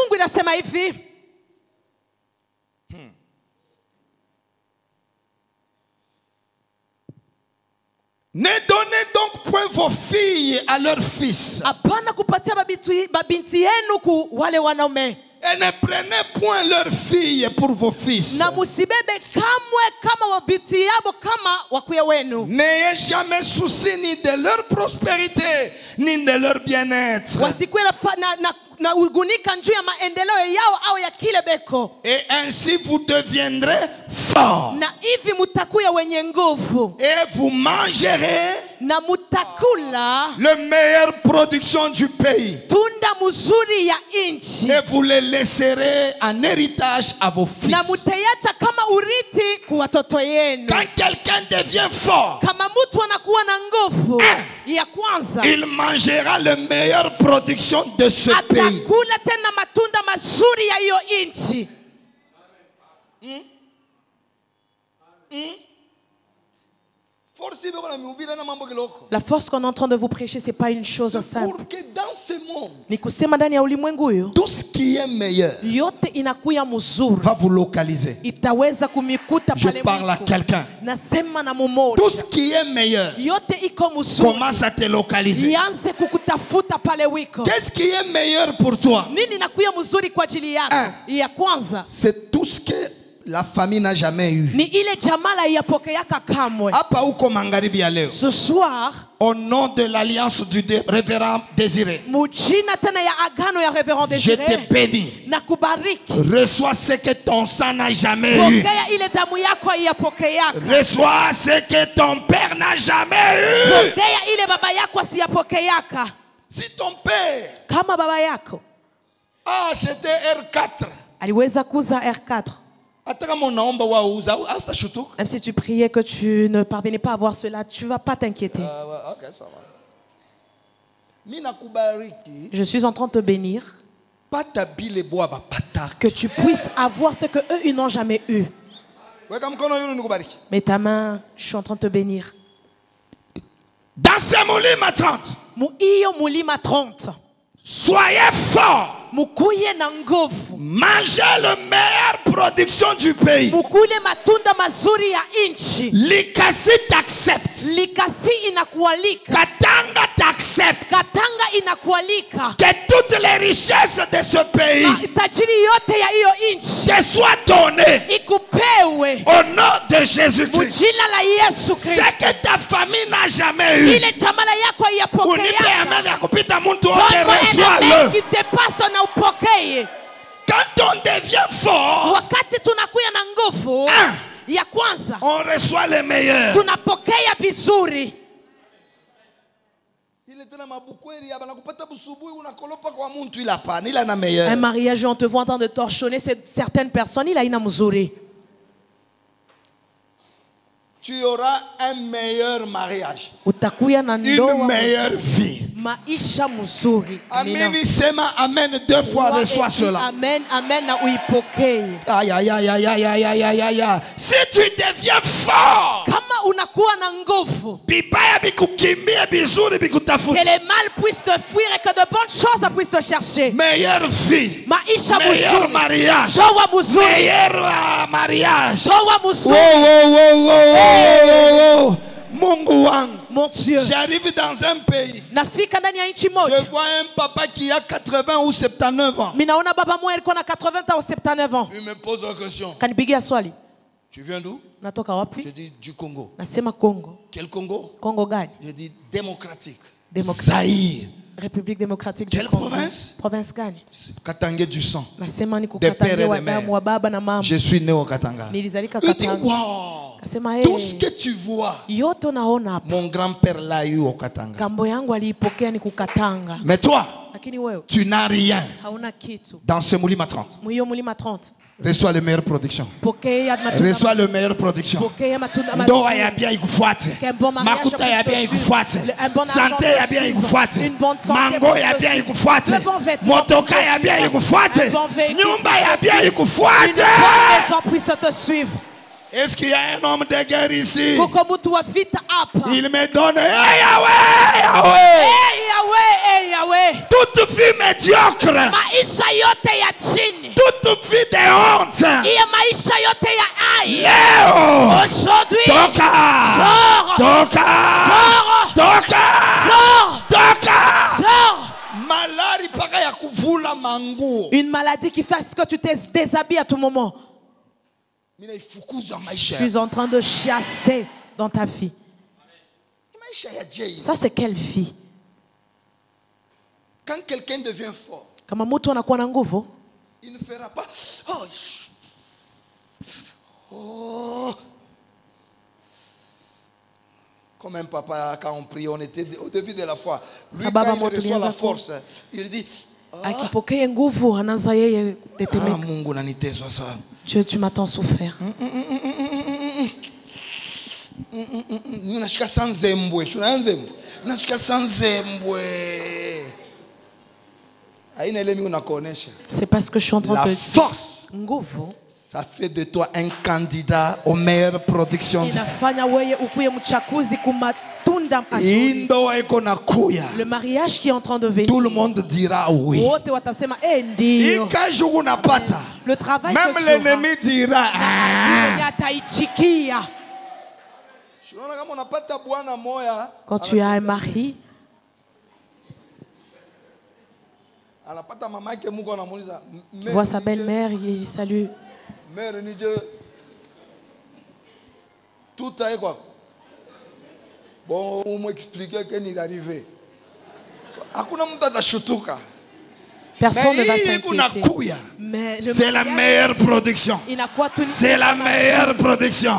Ne donnez donc point vos filles à leurs fils. Et ne prenez point leurs filles pour vos fils. N'ayez jamais souci ni de leur prospérité, ni de leur bien-être. Et ainsi vous deviendrez forts. Et vous mangerez la meilleure production du pays. Et vous les laisserez en héritage à vos fils. Quand quelqu'un devient fort, il mangera la meilleure production de ce pays. La force qu'on est en train de vous prêcher, c'est pas une chose simple. Pour que dans ce monde, tout ce qui est meilleur va vous localiser. Je parle à quelqu'un. Tout ce qui est meilleur commence à te localiser. Qu'est-ce qui est meilleur pour toi? C'est tout ce que la famille n'a jamais eu. Ce soir, au nom de l'alliance du révérend Désiré, je te bénis. Reçois ce que ton sang n'a jamais eu. Reçois ce que ton père n'a jamais eu. Si ton père a acheté R4, aliweza kuuza R4. Même si tu priais que tu ne parvenais pas à voir cela, tu ne vas pas t'inquiéter. Je suis en train de te bénir. Que tu puisses avoir ce que eux ils n'ont jamais eu. Mets ta main, je suis en train de te bénir. Dans ce Moulima 30. Moulima 30. Soyez forts. Mukouye na nguvu. Mangez la meilleure production du pays. Mukule matunda mazuri ya inchi. Likasi t'accepte. Likasi inakualika. Katanga t'accepte. Katanga inakualika. Que toutes les richesses de ce pays tajiri yote ya hiyo inchi te soient données ikupewe au nom de Jésus-Christ. Mujina la Yesu Kristo. Ce que ta famille n'a jamais eu. Ile chamala yako yapokea. Unipe amen ya kupita mtu wote, reçois-le. Qui dépasse na upokee. Quand on devient fort, wakati tunakuya na nguvu ya kwanza, on reçoit le meilleur. Tunapokea vizuri. Un mariage, on te voit en train de torchonner certaines personnes, il a une mzuri. Tu auras un meilleur mariage, une meilleure vie. Maisha mzuri. Amen, sema amen 2 fois, reçois cela. Amen, amen na uipokee. Aïe, aïe, aïe, aïe, aïe, aïe, aïe, aïe, aïe. Si tu deviens fort, kama unakuwa na nguvu, bibaya bikukimbia bizuri bikutafuta. Que les mal puissent te fuir et que de bonnes choses puissent te chercher. Meilleure vie, maisha meilleur mariage, meilleur mariage. Oh, oh. Mungu wangu. Mon Dieu. J'arrive dans un pays. Je vois un papa qui a 80 ou 79 ans. Minaona baba mmoja alikuwa na 80 au 79 ans. Il me pose la question. Kanipigia swali. Tu viens d'où? Natoka wapi? Je dis du Congo. Nasema Congo. Quel Congo? Congo gani? Je dis démocratique. Zaïre. République démocratique du Congo. Quelle province? Province gani? Katanga du sang. Nasema ni kukatangia wa damu wa baba na mama. Je suis né au Katanga. Nilizalika Katanga. Wow. Tout ce que tu vois, mon grand-père l'a eu au Katanga. Mais toi, tu n'as rien dans ce Moulima 30. Reçois les meilleures productions. Reçois les meilleures productions. Ndoa ya bien ikufuate. Makuta ya bien ikufuate. Santé ya bien ikufuate. Mango ya bien ikufuate. Motoka ya bien ikufuate. Nyumba ya bien ikufuate. Est-ce qu'il y a un homme de guerre ici? Il me donne hey Yahweh. Toute vie médiocre. Toute vie de honte. Léo. Aujourd'hui. Une maladie qui fait que tu te déshabilles à tout moment. Je suis en train de chasser dans ta vie. Ça, c'est quelle vie? Quand quelqu'un devient fort, il ne fera pas. Oh. Comme un papa, quand on prie, on était au début de la foi. Lui, quand il reçoit la force, il dit Mungu naniteswa sana. Dieu, tu m'as tant souffert. C'est parce que je suis en train de... La force, ça fait de toi un candidat aux meilleures productions. Le mariage qui est en train de venir. Tout le monde dira oui. Le travail même l'ennemi dira quand tu as un mari, tu vois sa belle-mère, il salue. Tout est quoi? Bon, on m'expliquait qu'il est arrivé. Personne ne va s'inquiéter. Mais c'est la meilleure production. C'est la meilleure production.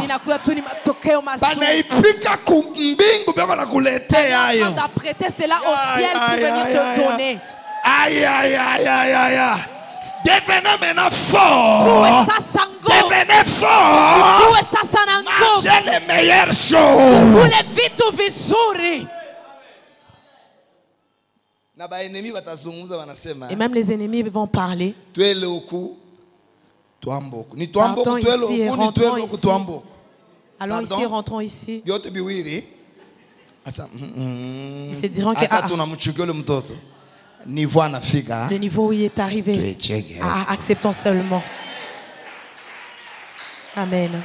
D'apprêter cela au ciel pour venir te donner. Aïe, aïe, aïe, aïe, aïe. Devenez maintenant fort. Devenez fort. Mangez les meilleures choses. Et même les ennemis vont parler. Partons ici et rentrons ici. Allons ici, rentrons ici. Ils se diront que le niveau où il est arrivé, acceptons seulement. Amen.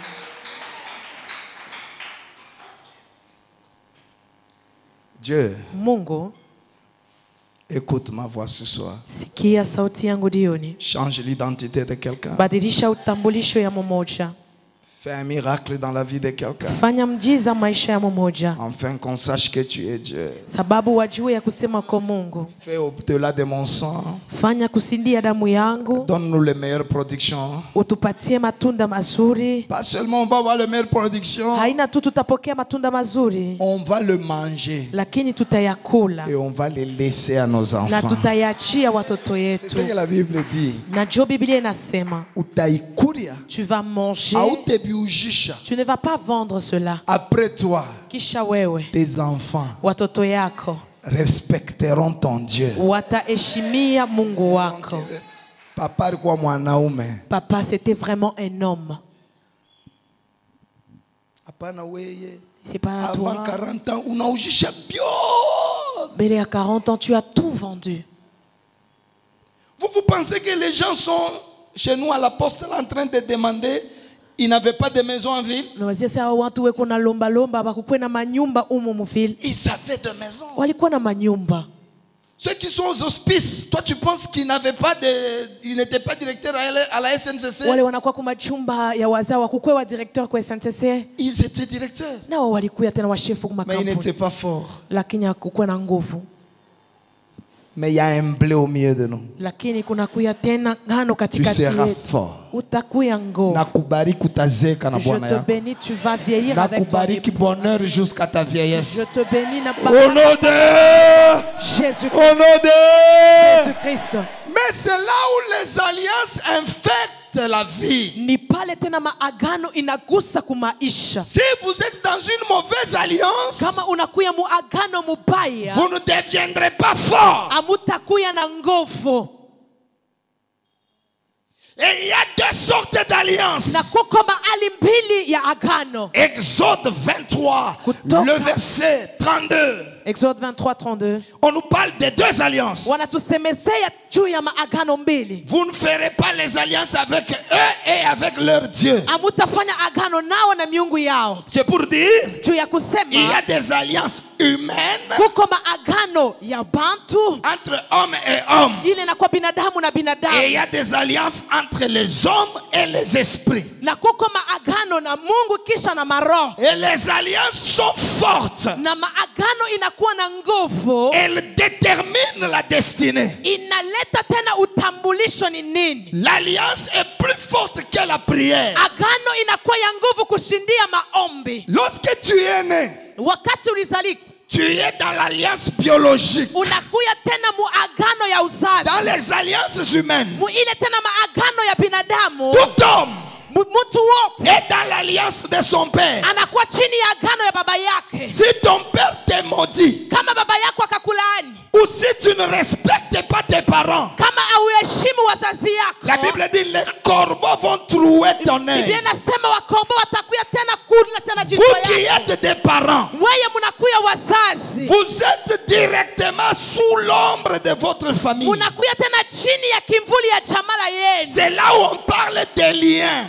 Dieu, Mungu, écoute ma voix ce soir. Sikia sauti yangu jioni. Change l'identité de quelqu'un. Badilisha utambulisho ya mmoja. Fais un miracle dans la vie de quelqu'un. Fanya mjiza maisha ya mmoja. Afin qu'on sache que tu es Dieu. Sababu wajue ya kusema kwa Mungu. Fais au-delà de mon sang. Fanya kusindia damu yangu. Donne-nous les meilleures productions. Utupatie matunda mazuri. Pas seulement on va avoir les meilleures productions. Haina tu tutapokea matunda mazuri. On va le manger. Lakini tutayakula. Et on va les laisser à nos enfants. Na tutayachia watoto yetu. C'est ce que la Bible dit. Na jo Biblia inasema. Utaikuria. Tu vas manger. Tu ne vas pas vendre cela. Après toi, kisha wewe, tes enfants, watoto yako, respecteront ton Dieu. Wataheshimia Mungu wako. Papa alikuwa mwanaume. Papa c'était vraiment un homme. Hapana wewe. C'est pas toi. Avant 40 ans, unaujisha bio. Mais à 40 ans, tu as tout vendu. Vous pensez que les gens sont chez nous à la poste en train de demander. Ils n'avaient pas de maison en ville. Ils avaient de maisons. Ceux qui sont aux hospices, toi tu penses qu'ils n'avaient pas de, ils n'étaient pas directeurs à la SNCC. Ils étaient directeurs. Mais ils n'étaient pas forts. Mais il y a un blé au milieu de nous. Tu seras fort. Je te bénis, tu vas vieillir avec ton époux. Bonheur jusqu'à ta vieillesse. Je te bénis. Au nom de Jésus-Christ. Mais c'est là où les alliances infectent la vie. Si vous êtes dans une mauvaise alliance, vous ne deviendrez pas fort. Et il y a deux sortes d'alliances. Exode 23, le verset 32. Exode 23, 32. On nous parle de deux alliances. Vous ne ferez pas les alliances avec eux et avec leur Dieu. C'est pour dire il y a des alliances humaines entre hommes et hommes. Et il y a des alliances entre les hommes et les esprits. Et les alliances sont fortes. Elle détermine la destinée. L'alliance est plus forte que la prière. Lorsque tu es né, tu es dans l'alliance biologique. Dans les alliances humaines, tout homme est dans l'alliance de son père. Si ton père te maudit, ou si tu ne respectes pas tes parents, la Bible dit les corbeaux vont trouer ton œil. Vous qui êtes des parents, vous êtes directement sous l'ombre de votre famille. C'est là où on parle des liens.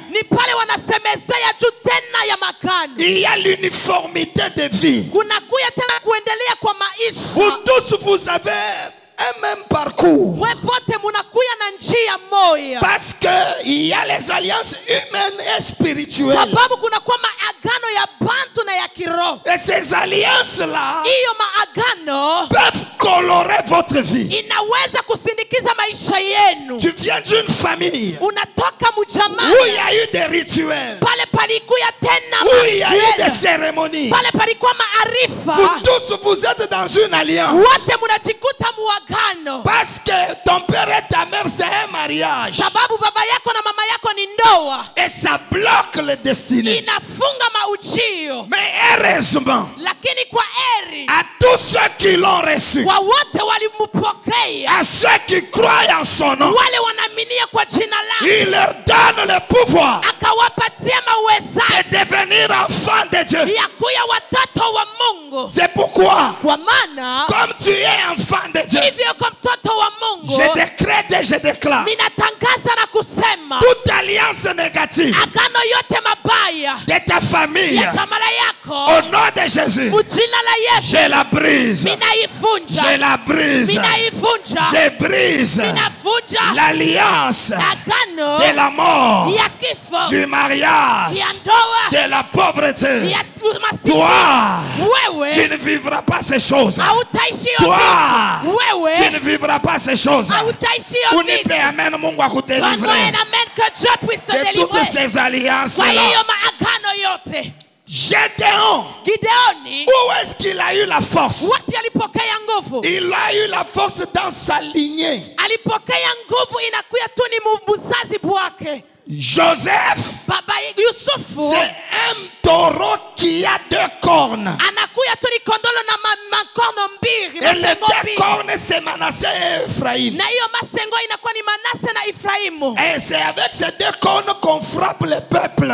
Il y a l'uniformité de vie. Vous tous, vous avez un même parcours. Parce qu'il y a les alliances humaines et spirituelles. Et ces alliances-là peuvent colorer votre vie. Tu viens d'une famille où il y a eu des rituels, où il y a eu des cérémonies. Vous tous, vous êtes dans une alliance. Parce que ton père et ta mère, c'est un mariage. Et ça bloque les destinées. Mais heureusement, à tous ceux qui l'ont reçu, à ceux qui croient en son nom, il leur donne le pouvoir de devenir enfants de Dieu. C'est pourquoi, comme tu es enfant de Dieu, je décrète et je déclare toute alliance négative de ta famille, au nom de Jésus, je la brise. Je la brise. Je brise l'alliance de la mort, du mariage, de la pauvreté. Toi, tu ne vivras pas ces choses. Toi, tu ne vivras pas ces choses. De toutes ces alliances-là. Gédéon, où est-ce qu'il a eu la force? Il a eu la force dans sa lignée. Joseph, c'est un taureau qui a 2 cornes. Et les 2 cornes, c'est Manassé et Ephraïm. Et c'est avec ces 2 cornes qu'on frappe le peuple.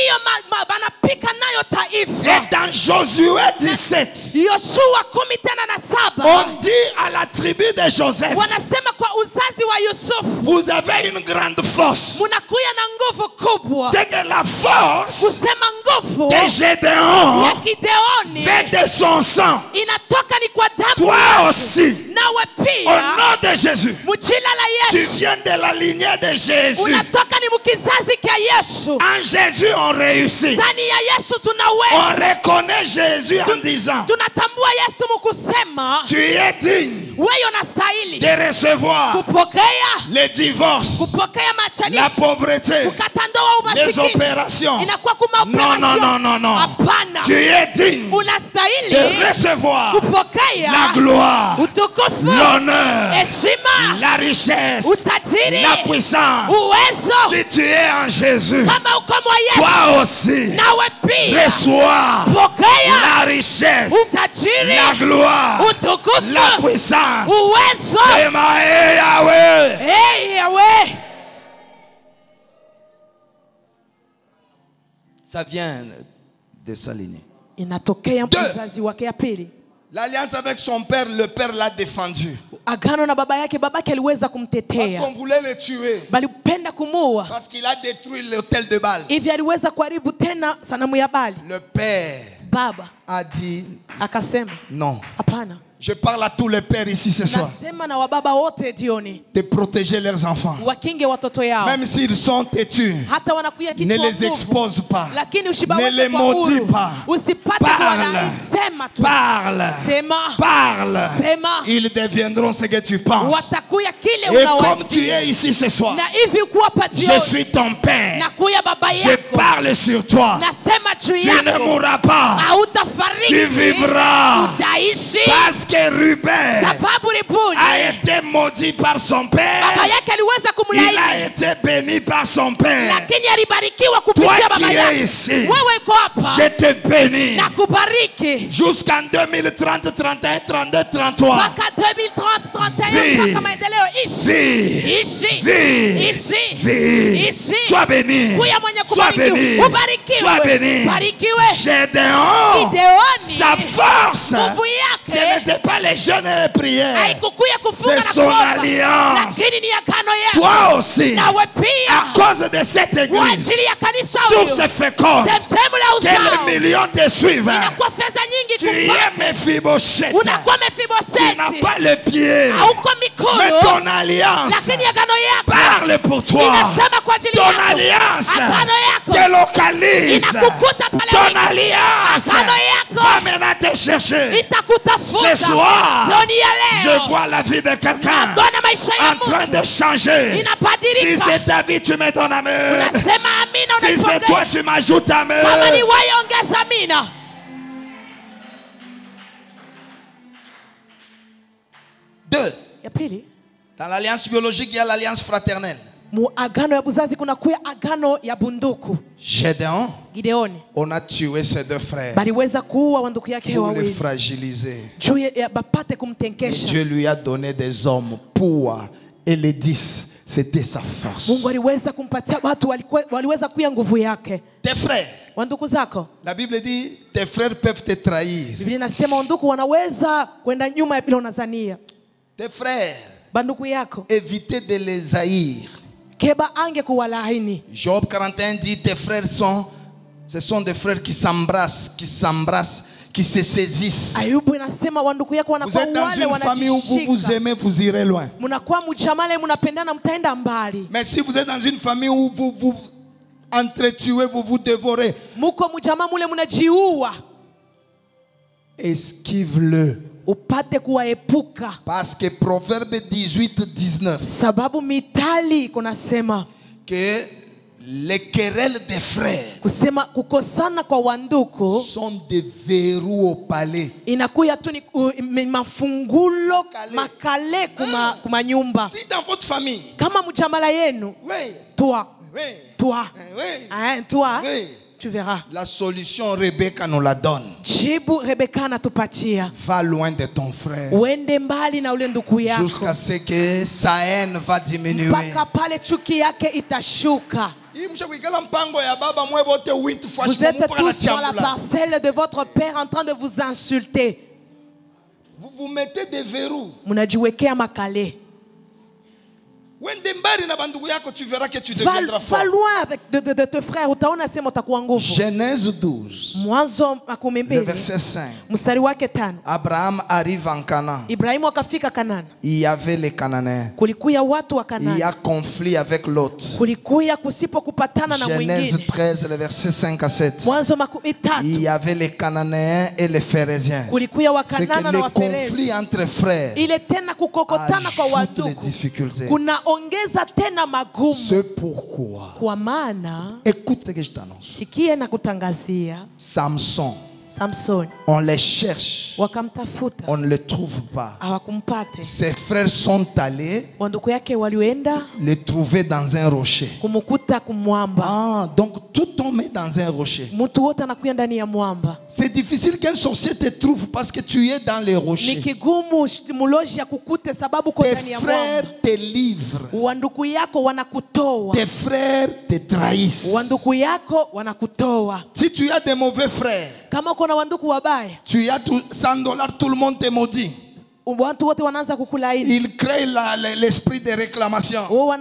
Et dans Josué 17, on dit à la tribu de Joseph, vous avez une grande force. C'est que la force de Gédéon fait de son sang. Toi aussi, au nom de Jésus, tu viens de la lignée de Jésus. En Jésus, on réussit. On reconnaît Jésus en disant, tu es digne de recevoir les divorces, la pauvreté, les opérations. Non. Tu es digne de recevoir la gloire, l'honneur, la richesse, la puissance. Si tu es en Jésus, toi aussi reçois la richesse, la gloire, la puissance. Ça vient de sa lignée. L'alliance avec son père, le père l'a défendu. Parce qu'on voulait le tuer. Parce qu'il a détruit l'autel de Baal. Le père a dit non. Je parle à tous les pères ici ce soir de protéger leurs enfants. Même s'ils sont têtus, ne les expose pas. Ne les maudis pas. Parle. Ils deviendront ce que tu penses. Et comme tu es ici ce soir, je suis ton père. Je parle sur toi. Tu ne mourras pas. Tu vivras. Parce que Ruben a été maudit par son père. Il a été béni par son père. Toi qui es ici, je te bénis jusqu'en 2030, 31, 32, 33. Vie. Sois béni. Sois béni. Gédéon, sa force, ce n'était pas le jeûne et les prières. C'est son alliance. Toi aussi, à cause de cette église, source féconde, que les millions te suivent. Tu es Mephibosheth. Tu n'as pas le pied, mais ton alliance parle pour toi. Ton alliance te localise. Ton alliance va maintenant te chercher. Ce soir, je vois la vie de quelqu'un en train de changer. Si c'est ta vie, tu mets ton amour. Si c'est toi, tu m'ajoutes amour. Deux. Dans l'alliance biologique, il y a l'alliance fraternelle. Gédéon, on a tué ses deux frères pour les fragiliser. Dieu lui a donné des hommes pour et les 10. C'était sa force. Tes frères. La Bible dit tes frères peuvent te trahir. Tes frères, évitez de les haïr. Job 41 dit tes frères ce sont des frères qui s'embrassent, qui se saisissent. Vous êtes dans une famille où vous vous aimez, vous irez loin. Mais si vous êtes dans une famille où vous vous entretuez, vous vous dévorez, esquive-le. Parce que Proverbe 18-19 que les querelles des frères sont des verrous au palais. Si dans votre famille, toi, tu verras. La solution, Rebecca nous la donne. Va loin de ton frère. Jusqu'à ce que sa haine va diminuer. Vous êtes tous sur la parcelle de votre père en train de vous insulter. Vous vous mettez des verrous. Tu verras que tu deviendras fort. Va loin avec de tes frères. Genèse 12, le verset 5. Abraham arrive en Canaan. Il y avait les Cananéens. Il y a conflit avec l'autre. Genèse 13, le verset 5 à 7. Il y avait les Cananéens et les Phérésiens. C'est que les conflits entre frères ajoutent les difficultés. C'est pourquoi, écoute ce que je t'annonce. Samson, on les cherche, on ne les trouve pas. Ses frères sont allés les trouver dans un rocher. Donc tout homme est dans un rocher. C'est difficile qu'un sorcier te trouve parce que tu es dans les rochers. Tes frères te livrent. Tes frères te trahissent. Si tu as des mauvais frères, tu as $100, tout le monde te maudit. Il crée l'esprit de réclamation.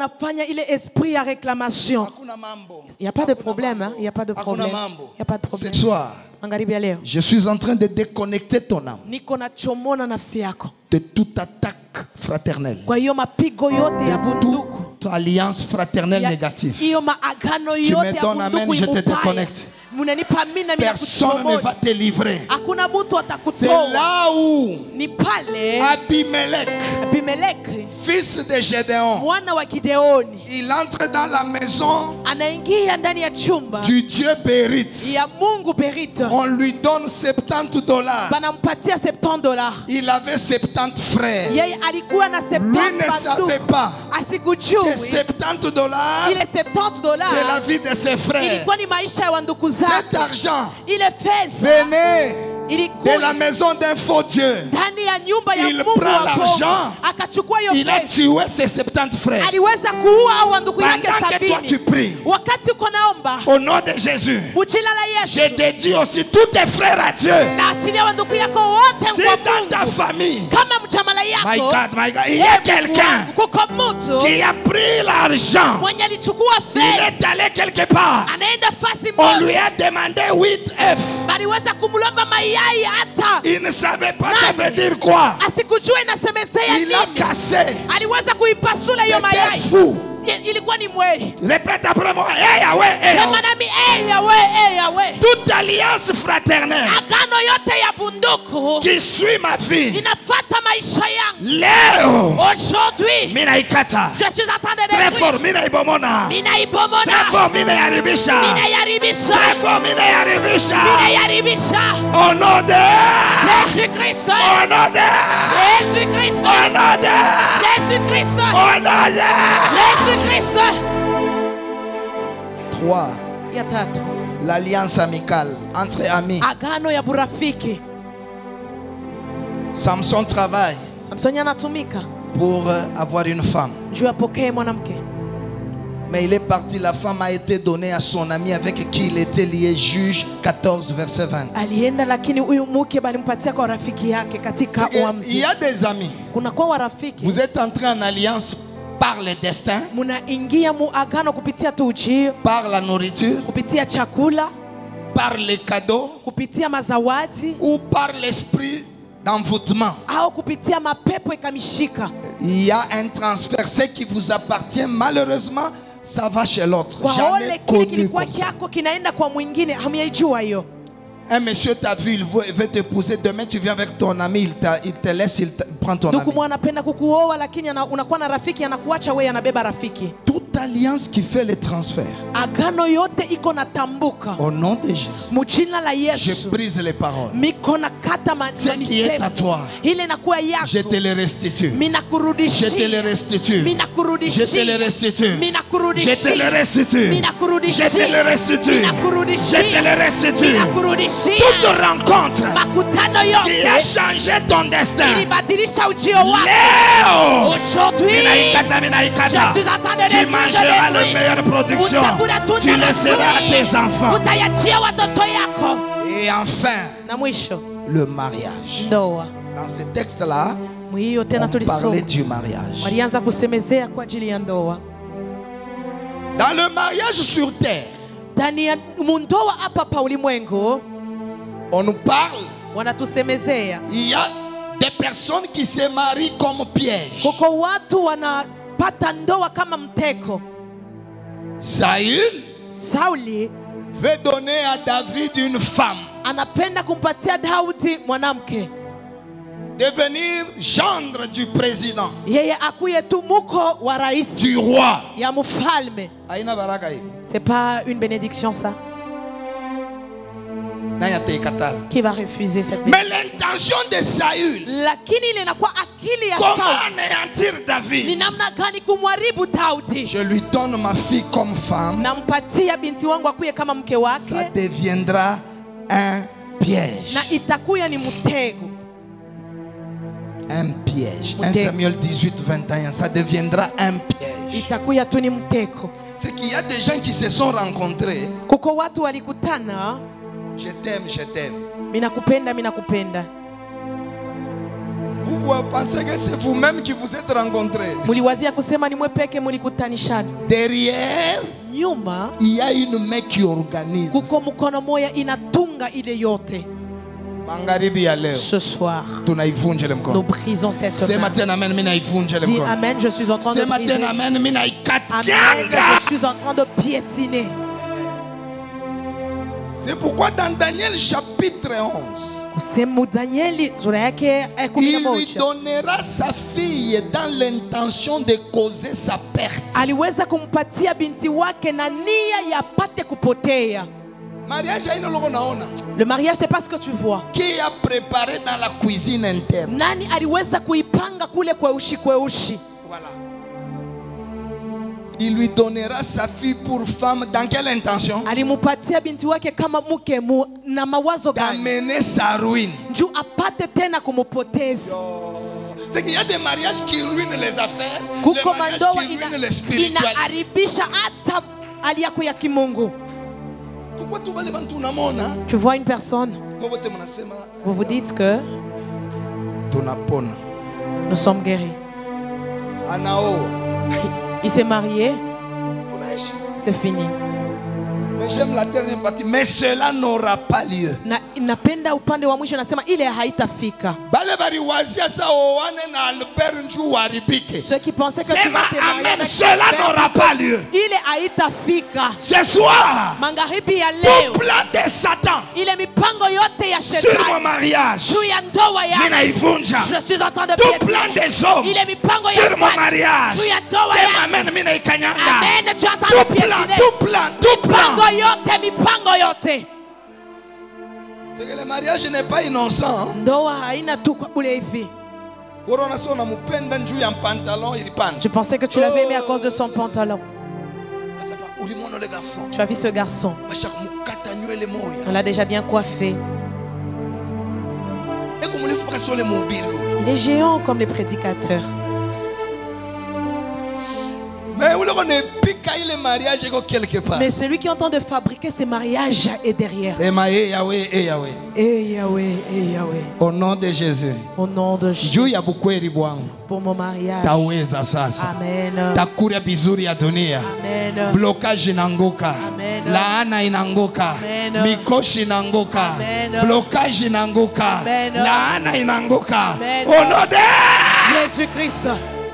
Il n'y a pas de problème. Hein? Il n'y a pas de problème. Ce soir, je suis en train de déconnecter ton âme de toute attaque fraternelle, de toute alliance fraternelle négative. Tu me donnes amen, je te déconnecte. Personne ne va te livrer. C'est là où Abimelech, fils de Gédéon, il entre dans la maison du Dieu Bérite. On lui donne $70. Il avait 70 frères. Lui ne savait pas que $70, c'est la vie de ses frères. Cet argent venait de la maison d'un faux Dieu. ya nyumba ya il Mungu prend wa l'argent, akachukua hiyo il a pesa, tué ses 70 frères. aliweza kuua au ndugu yake Pendant que toi tu 70. pries, Wakati uko naomba au nom de Jésus, mjina la je Yesu, dédie aussi tous tes frères à Dieu. na achilia wa ndugu yako wote Si kwa dans ta Mungu. famille, Kama mjamala my yako, God, il y a quelqu'un kuko mtu qui a pris l'argent, mwenye alichukua il pesa, est allé quelque part, anaenda fasi on lui moja, a demandé 8F. aliweza kumlomba mayai hata Il ne savait pas ça veut dire quoi. asikujua inasemezea Il a nini. cassé. Aliweza kuipasula hiyo C'était mayai. fou. Ilikuwa ni mwei. Répète après moi. Hey, Yahweh, hey, Sema Yahweh. nami Yahweh. Toute alliance fraternelle Agano yote ya bunduku qui suit ma vie, inafuata maisha yangu. Léo, Aujourd'hui, mina ikata. je suis en train de Très détruire. fort, mina ibomona. Ninaibomona. Très fort, mina yaribisha. Ninayaribisha. Très fort, mina yaribisha. Ninayaribisha. Au nom de Jésus-Christ. Au nom de Jésus-Christ. Au nom de Jésus-Christ. Au nom de Jésus-Christ. 3. Ya tatu. L'alliance amicale entre amis. Agano ya burafiki. Samson travaille Samsoni anatumika pour avoir une femme. juu apokee mwanamke. Mais il est parti, la femme a été donnée à son ami avec qui il était lié. Juge 14, verset 20. Alienda lakini huyu mke balimpatia kwa rafiki yake katika C'est que uamzi. il y a des amis. Kuna kwa warafiki. Vous êtes entré en alliance par le destin, Munaingia mu agano kupitia tu ujio, par la nourriture, kupitia chakula, par les cadeaux kupitia mazawadi ou par l'esprit d'envoûtement. au kupitia mapepo ikamishika. Il y a un transfert. Ce qui vous appartient, malheureusement, ça va chez l'autre. Kwa Jamais ole kile connu kilikuwa comme ça. kyako kinaenda kwa mwingine, hamyaijua hiyo. Un monsieur t'a vu, il veut t'épouser. Demain, tu viens avec ton ami, il te laisse, prend ton ami. Ndugu mwanapenda kukuoa lakini unakuwa na rafiki anakuacha wewe, anabeba rafiki. Toute alliance qui fait les transferts, Agano yote iko natambuka. au nom de Jésus, Mujina la je Yesu. brise les paroles. Miko na kata Ce qui est à toi, ile nakuwa yako. je te les restitue. Minakurudishia. Je te les restitue. Minakurudishia. Je te les restitue. Minakurudishia. Je te les restitue. Minakurudishia. Je te les restitue. Minakurudishia. Je te les restitue. Minakurudishia. Toute rencontre Makutano qui a yote changé ton destin. ilibadilisha ujio wako. Léo, Aujourd'hui, je suis en train de tu mangeras la meilleure production. Tu laisseras à tes enfants. utayachia watoto yako. et enfin, Na mwisho le mariage. ndoa. Dans ce texte-là, Mwiyo tena on tulisoma parlait du mariage. walianza kusemezea kwa ajili ya ndoa. Dans le mariage sur terre, Ndani ya mundoa hapa pa ulimwengu on nous parle, wanatusemezea il y a des personnes qui se marient comme piège. kuko watu wanapata ndoa kama mteko. Saül veut donner à David une femme, Anapenda kumpatia Daudi mwanamke, devenir gendre du président, yeye akuye tu muko wa rais du roi. ya mfalme. Aina baraka hii. C'est pas une bénédiction ça? Nani ataikataa? Qui va refuser cette Mais bénédiction? l'intention de Saül, Lakini ile inakuwa akili ya Comment Sauli anéantir ni David? namna gani kumharibu Daudi. je lui donne ma fille comme femme, Nampatia binti wangu akuye kama mke ça wake, deviendra un piège. na itakuya ni mtego. Un piège. 1 Mtego. Samuel 18, 21, ça deviendra un piège. Itakuya tu ni mtego. C'est qu'il y a des gens qui se sont rencontrés. Kuko watu walikutana, Je t'aime, je t'aime. minakupenda minakupenda. Vous pensez que c'est vous-même qui vous êtes rencontrés. Muliwazia kusema ni mwepeke, mulikutanishana. Derrière, Nyuma il y a une main qui organise. kuko mkono moya inatunga ile yote. Magharibi ya leo Ce soir, tunaivunja ile nous mkono. brisons cette Sema main. tena amen, mimi naivunja ile Dis mkono. amen, je suis en train de Sema briser. tena amen, mimi Amen, naikatianga. je suis en train de piétiner. C'est pourquoi dans Daniel chapitre 11, Kusemu Danieli sura yake il 11. lui donnera sa fille dans l'intention de causer sa perte. Aliweza kumpatia binti wake na nia ya pate kupotea. Mariage haina loko naona. Le mariage, c'est pas ce que tu vois. Qui a préparé dans la cuisine interne? Nani aliweza kuipanga kule kweushi kweushi? Voilà. Il lui donnera sa fille pour femme. Dans quelle intention? Alimupatia binti wake kama mke na mawazo gani? D'amener sa ruine. Njoo apate tena kumupoteza. C'est qu'il y a des mariages qui ruinent les affaires, des mariages qui ruinent les spirituels. Inaharibisha hata hali yako ya kimungu. Tu vois une personne, vous vous dites que nous sommes guéris. Il s'est marié, c'est fini. Mais j'aime la dernière partie. Mais cela n'aura pas lieu. Napenda upande wa mwisho nasema ile haitafika. Ceux qui pensaient que tu vas te marier avec cela n'aura pas lieu. Ile haitafika. Ce soir, magharibi ya leo, tout plan de Satan ile mipango yote ya sur mon mariage, juu ya ndoa yangu, je suis en train de tout plan des hommes ile mipango sur mon mariage, juu ya ndoa yangu. Amen, mina ikanyanga. Amen, tu es en train de piétiner. Tout plan. Mipango yote. C'est que le mariage n'est pas innocent. Ndoa haina tu kwa bure hivi. Je pensais que tu l'avais aimé à cause de son pantalon. Tu as vu ce garçon? On l'a déjà bien coiffé. Il est géant comme les prédicateurs. Mais celui qui est en train de fabriquer ces mariages est derrière. C'est Yahweh et Yahweh. Et Yahweh et Yahweh. Au nom de Jésus. Au nom de Jésus. Pour mon mariage. Amen. Takuria bizuri ya dunia. Amen. Blocage inanguka. Amen. Laana inanguka. Amen. Mikoshi inanguka. Amen. Blocage inanguka. Amen. Laana inanguka. Amen. Au nom de Jésus-Christ.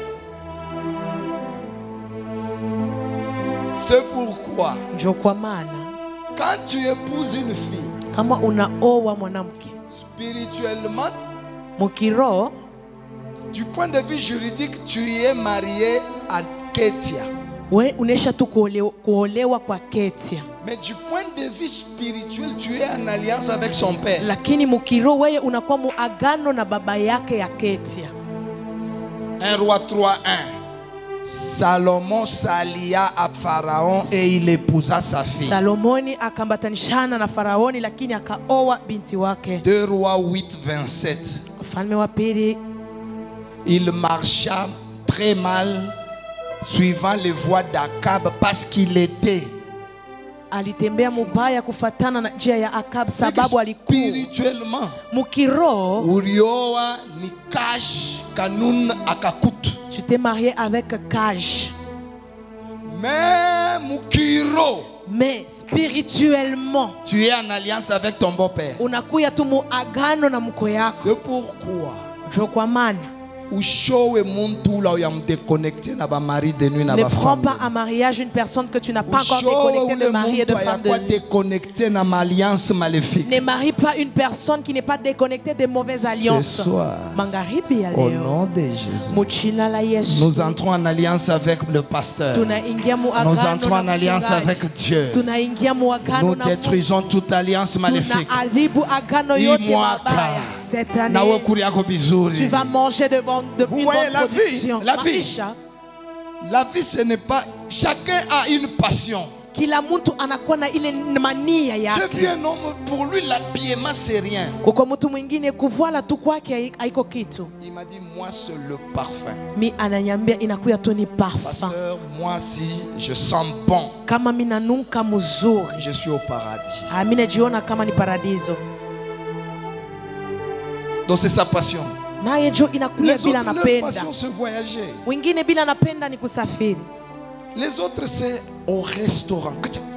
C'est pourquoi quand tu épouses une fille, kama unaoa mwanamke, spirituellement, mukiro, du point de vue juridique, tu es marié à Ketia. We unesha tu kuolewa kwa Ketia. Mais du point de vue spirituel, tu es en alliance avec son père. Lakini mukiro wewe unakuwa muagano na baba yake ya Ketia. 1 Roi 3:1. Salomon s'allia à Pharaon et il épousa sa fille. Salomoni akambatanishana na Faraoni lakini akaoa binti wake. 2 Rois 8:27. Ufalme wa pili. Il marcha très mal suivant les voies d'Akab parce qu'il était alitembea mubaya kufatana na njia ya Akab sababu alikuwa spirituellement mukiro ulioa ni Kash Kanun Akakut. Tu t'es marié avec Kaj. Mais mukiro, mais spirituellement, tu es en alliance avec ton beau-père. Unakuya tu muagano na mko yako. C'est pourquoi kwa maana ne prends pas un mariage une personne que tu n'as pas encore déconnecté de mari et de femme de lui. Ne marie pas une personne qui n'est pas déconnectée des mauvaises alliances. Au nom de Jésus, nous entrons en alliance avec le pasteur. Nous entrons en alliance avec Dieu. Nous détruisons toute alliance maléfique. Tu vas manger devant vous voyez la vie, la vie ce n'est pas, chacun a une passion. J'ai vu un homme, pour lui l'habillement c'est rien. Il m'a dit moi c'est le parfum. Pasteur, moi si je sens bon, je suis au paradis. Donc c'est sa passion. Les autres passions c'est voyager. Les autres c'est au restaurant.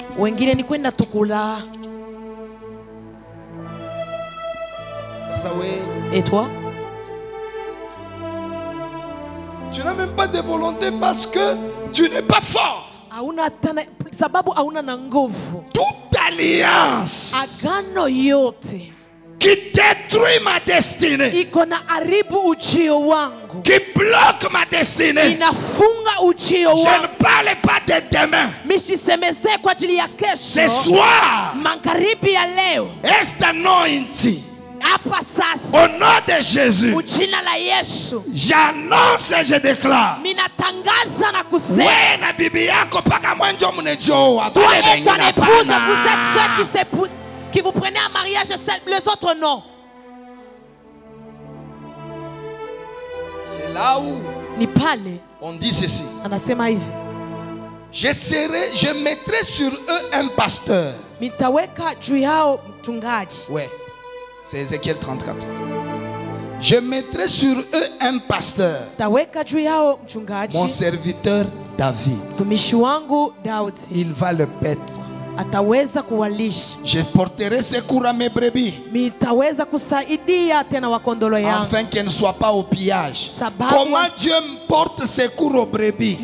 Et toi? Tu n'as même pas de volonté parce que tu n'es pas fort. Toute alliance qui détruit ma destinée, qui bloque ma destinée, je ne parle pas de demain. Ce soir, est anointing Au nom de Jésus, j'annonce et je déclare. Ouais, na bibi yako paka mwenjo mnejoa. Toi et ton épouse, vous êtes ceux qui vous prenez en mariage, les autres non. C'est là où on dit ceci. Je mettrai sur eux un pasteur. Ouais, c'est Ézéchiel 34. Je mettrai sur eux un pasteur. Mon serviteur David. Il va le paître. Je porterai secours à mes brebis, afin qu'elles ne soient pas au pillage. Comment Dieu porte secours aux brebis?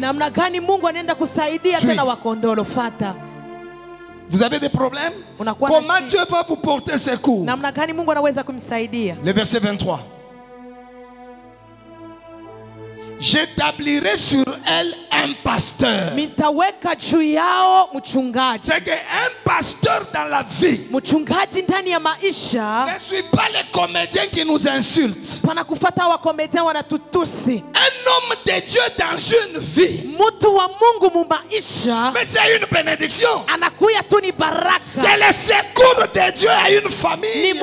Vous avez des problèmes? Comment Dieu va vous porter secours? Le verset 23. J'établirai sur elle un pasteur. C'est qu'un pasteur dans la vie ne suit pas les comédiens qui nous insultent. Un homme de Dieu dans une vie, mais c'est une bénédiction. C'est le secours de Dieu à une famille.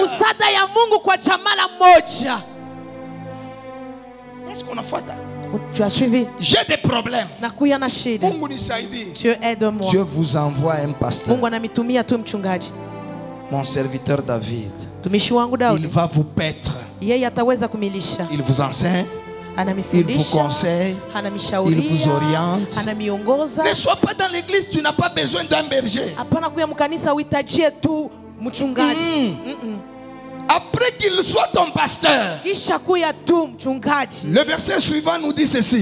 Est-ce qu'on a fait ça? Tu as suivi? J'ai des problèmes. Dieu aide-moi. Dieu vous envoie un pasteur. Mon serviteur David. Il va vous paître. Il vous enseigne. Il vous conseille. Il vous oriente. Ne sois pas dans l'église, tu n'as pas besoin d'un berger. Après qu'il soit ton pasteur, le verset suivant nous dit ceci.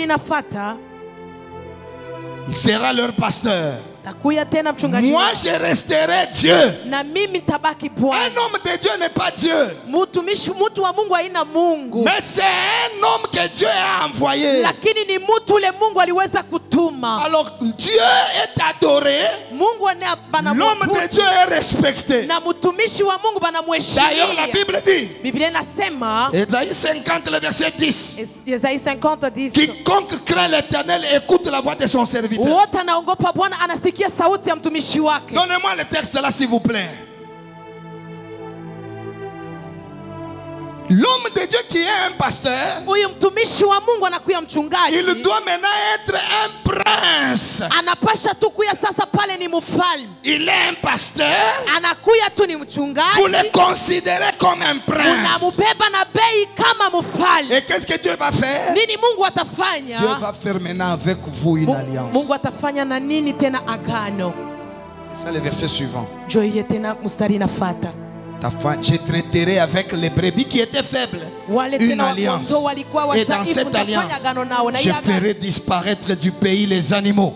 Il sera leur pasteur. Moi je resterai Dieu. Un homme de Dieu n'est pas Dieu, mais c'est un homme que Dieu a envoyé. Alors Dieu est adoré, l'homme de Dieu est respecté. D'ailleurs la Bible dit, Ésaïe 50 le verset 10, quiconque craint l'Éternel écoute la voix de son serviteur. Donnez-moi le texte là s'il vous plaît. L'homme de Dieu qui est un pasteur, il doit maintenant être un prince. Il est un pasteur. Vous le considérez comme un prince. Et qu'est-ce que Dieu va faire? Dieu va faire maintenant avec vous une alliance. C'est ça le verset suivant. Je traiterai avec les brebis qui étaient faibles une alliance. Et dans cette alliance, je ferai disparaître du pays les animaux.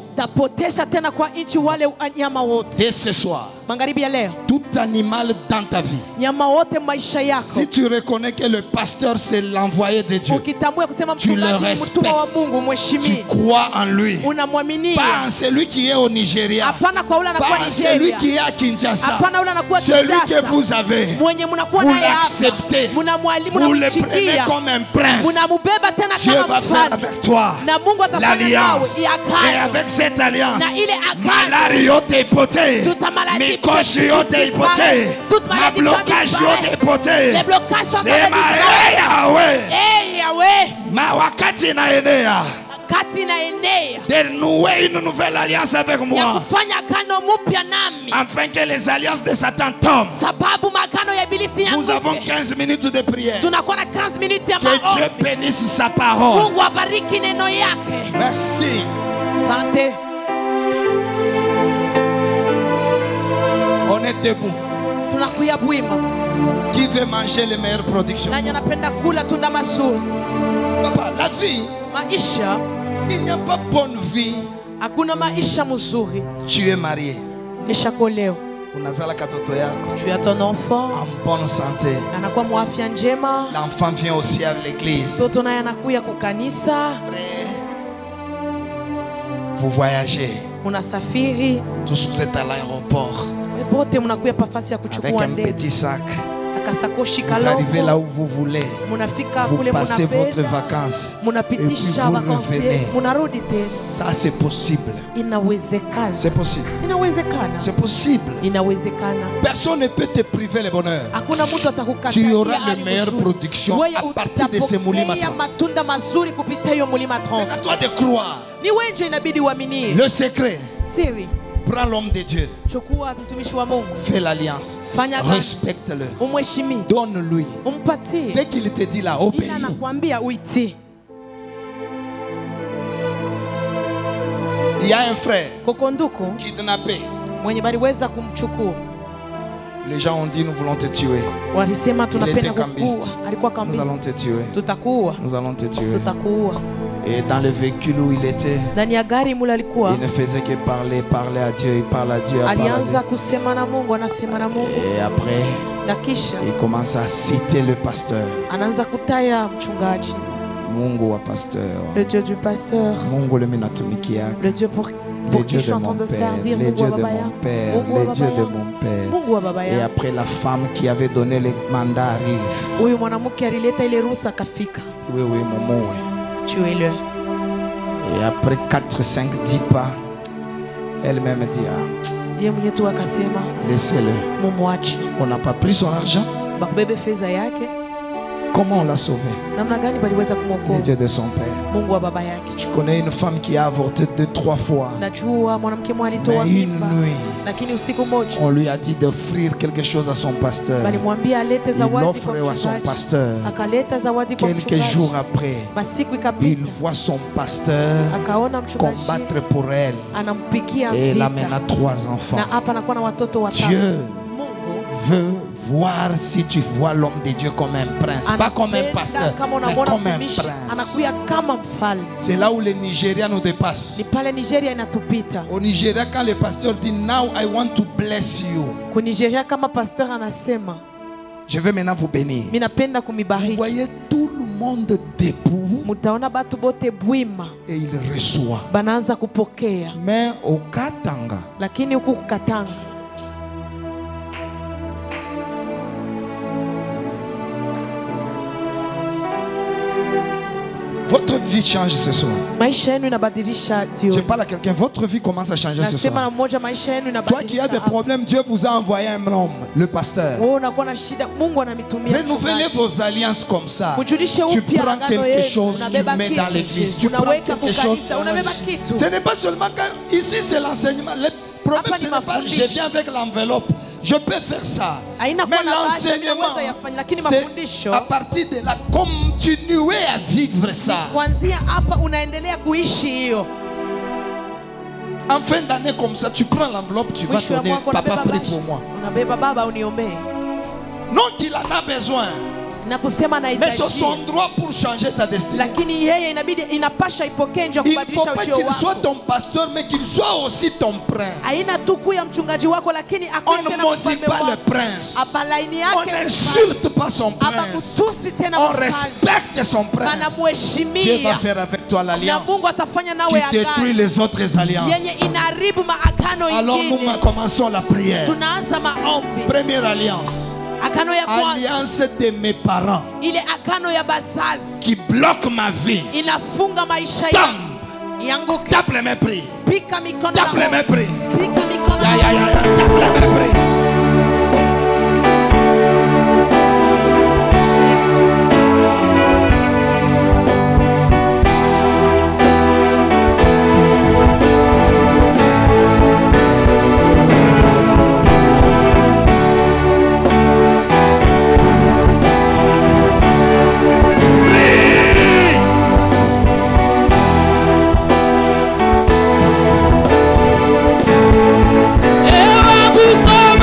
Et ce soir, tout animal dans ta vie, si tu reconnais que le pasteur c'est l'envoyé de Dieu, tu le respectes, tu crois en lui, pas en celui qui est au Nigeria, pas en celui qui est à Kinshasa, celui que vous avez, vous l'acceptez, vous le prenez comme un prince. Dieu va faire avec toi l'alliance. Et avec cette alliance, maladie t'es poté, mikoshi t'es poté, ma blocage t'es poté. C'est ma Yahweh, ma wakati na enea de nouer une nouvelle alliance avec moi, afin que les alliances de Satan tombent. Nous avons 15 minutes de prière. Que Dieu bénisse sa parole. Merci. On est debout. Qui veut manger les meilleures productions? Papa, la vie, il n'y a pas bonne vie. Tu es marié. Tu as ton enfant en bonne santé. L'enfant vient aussi à l'église. Vous voyagez. Tous vous êtes à l'aéroport avec un petit sac. Vous arrivez là où vous voulez. Vous passez votre vacances. Et puis vous revenez. Ça c'est possible. C'est possible. C'est possible. Personne ne peut te priver le bonheur. Tu auras les meilleures productions à partir de ces mulima 30. C'est à toi de croire. Le secret. Prends l'homme de Dieu. Fais l'alliance. Respecte-le. Donne-lui. Ce qu'il te dit là, obéis. Il y a un frère kidnappé. Les gens ont dit nous voulons te tuer. Il était cambiste. Nous allons te tuer. Nous allons te tuer. Et dans le véhicule où il était, il ne faisait que parler à Dieu. Il parle à Dieu. Et après, il commence à citer le pasteur. Mungu wa pasteur. Le Dieu du pasteur. Mungu le minatumikia. Le Dieu pour qui je suis en train de servir. Les dieux de mon père. Les dieux de mon père. Et après, la femme qui avait donné le mandat arrive. Oui, maman. Tuez-le. Et après 4, 5, 10 pas, elle-même dit laissez-le. On n'a pas pris son argent. Comment on l'a sauvé? Le Dieu de son père. Je connais une femme qui a avorté 2-3 fois. Mais une nuit, on lui a dit d'offrir quelque chose à son pasteur. Il offre à son pasteur. Quelques jours après, il voit son pasteur combattre pour elle. Et elle amène à 3 enfants. Dieu veut voir si tu vois l'homme de Dieu comme un prince, pas comme un pasteur, mais comme un prince. C'est là où les Nigériens nous dépassent. Au Nigeria, quand le pasteur dit now I want to bless you, je vais maintenant vous bénir. Vous voyez tout le monde debout et il reçoit. Mais au Katanga, votre vie change ce soir. Je parle à quelqu'un, votre vie commence à changer ce soir. Toi qui as des problèmes, Dieu vous a envoyé un homme, le pasteur. Renouvelez vos alliances comme ça. Tu prends quelque chose, tu mets dans l'église. Tu prends quelque chose. Ce n'est pas seulement quand... Ici c'est l'enseignement. Le problème ce n'est pas je viens avec l'enveloppe. Je peux faire ça. Mais l'enseignement, c'est à partir de là, continuer à vivre ça. En fin d'année comme ça, tu prends l'enveloppe, tu vas donner. Papa, prie pour moi. Non qu'il en a besoin. Mais c'est son droit pour changer ta destinée. Il ne faut pas qu'il soit ton pasteur, mais qu'il soit aussi ton prince. On ne maudit pas le prince. On n'insulte pas son prince. On respecte son prince. Dieu va faire avec toi l'alliance qui détruit les autres alliances. Alors nous commençons la prière. Première alliance. Alliance de mes parents qui bloque ma vie. Tape les mains, prie. Tape les mains, prie. Tape les mains, prie. Ewa buko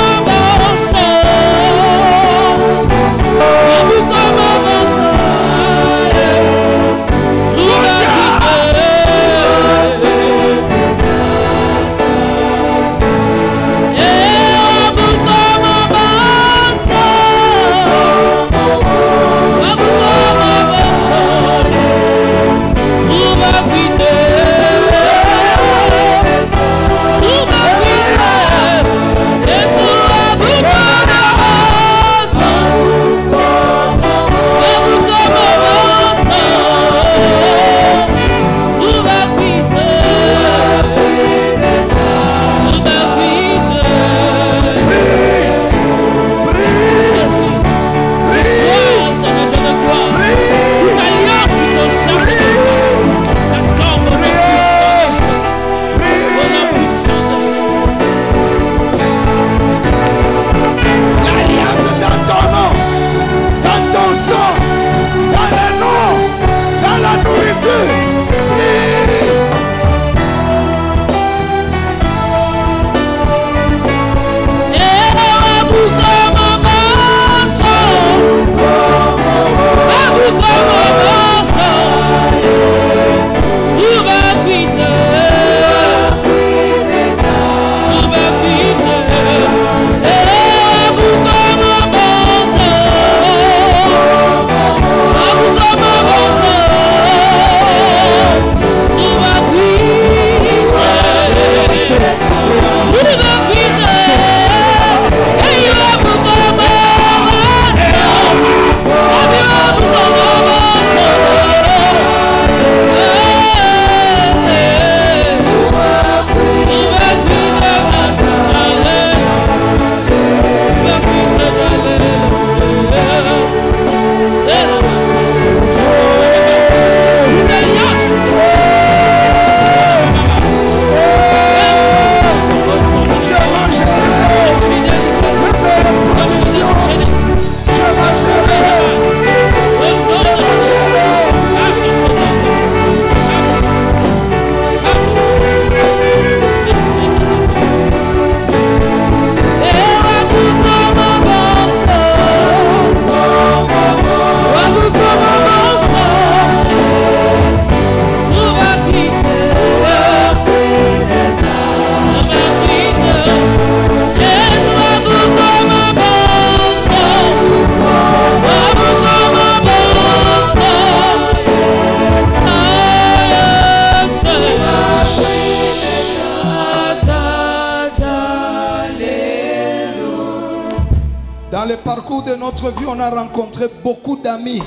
notre vie, on a rencontré beaucoup d'amis.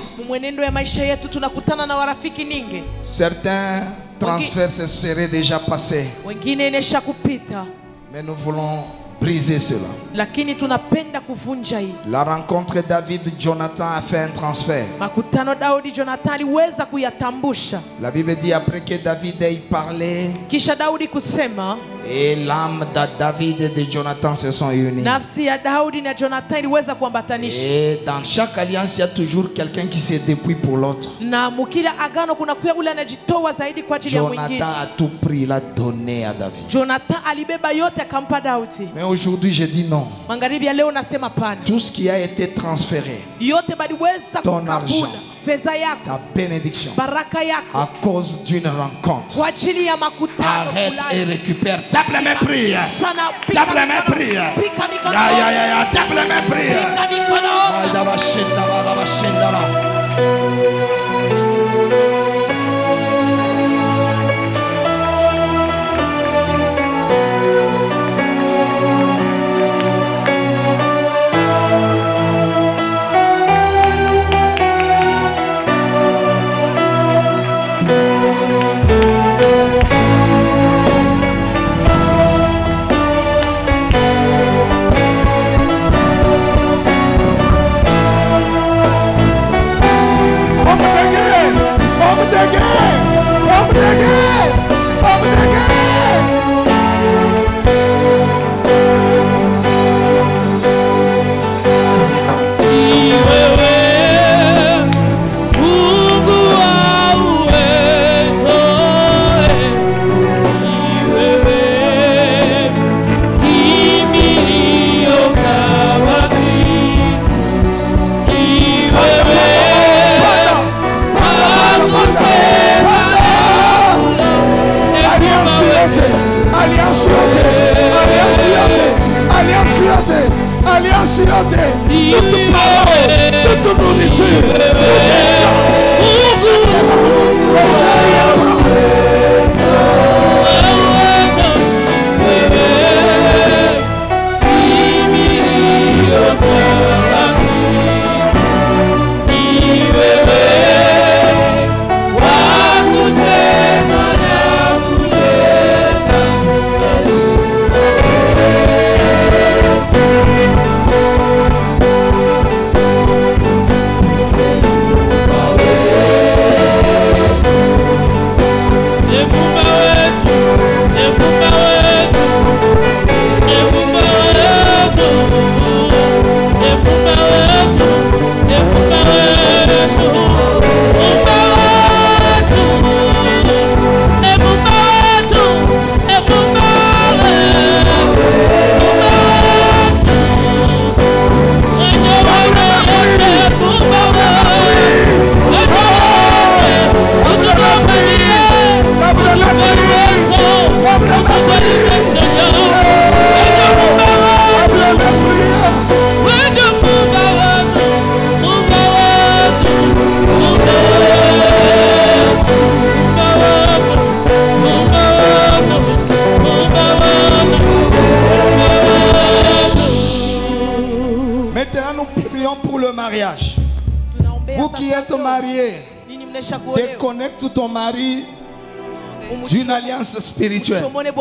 Certains transferts se seraient déjà passés. Mais nous voulons briser cela. La rencontre David-Jonathan a fait un transfert. La Bible dit après que David ait parlé, et l'âme de David et de Jonathan se sont unies. Et dans chaque alliance, il y a toujours quelqu'un qui se dépouille pour l'autre. Jonathan a tout pris, il a donné à David. Mais aujourd'hui, je dis non. Tout ce qui a été transféré, ton argent, ta bénédiction, à cause d'une rencontre, arrête et récupère. Tape les mains, prie. Tape les mains, prie. Tape les mains, prie. Toute parole, toute nourriture, vous qui êtes mariés, déconnecte ton mari d'une alliance spirituelle.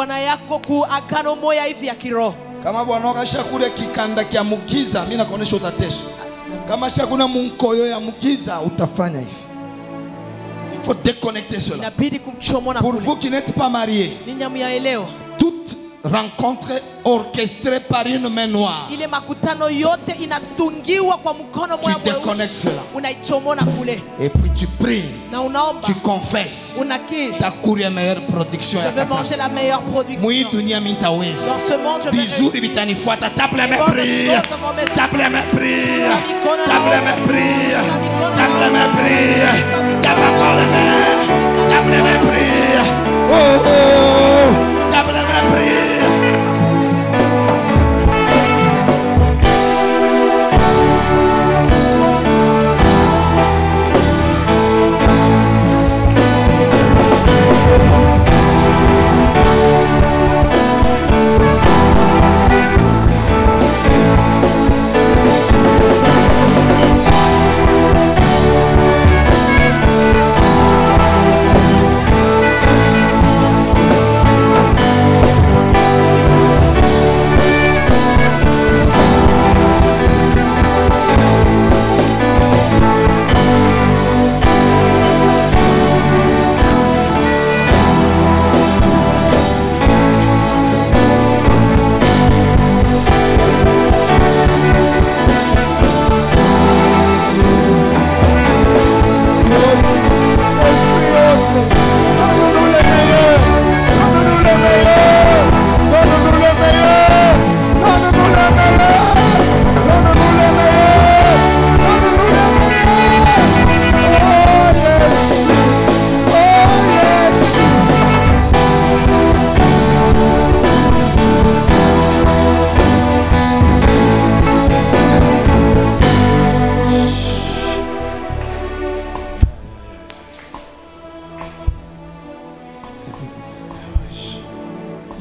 Kama bwana akashakule kikanda kia mugiza, mimi nakuonesha utateswa. Kama shakuna munkoyo ya mugiza, utafanya hivi. Il faut déconnecter cela. Pour vous qui n'êtes pas mariés, toute rencontre orchestrée par une main noire, tu déconnectes cela. Et puis tu pries, tu confesses. Ta courir meilleure production. Je veux manger la meilleure production. Dans ce monde, je veux réussir. Tape les mains, prie. Tape les mains, prie. Tape les mains, prie. Tape les mains, prie. Tape encore les mains. Tape les mains, prie. Oh, oh. Tape les mains, prie.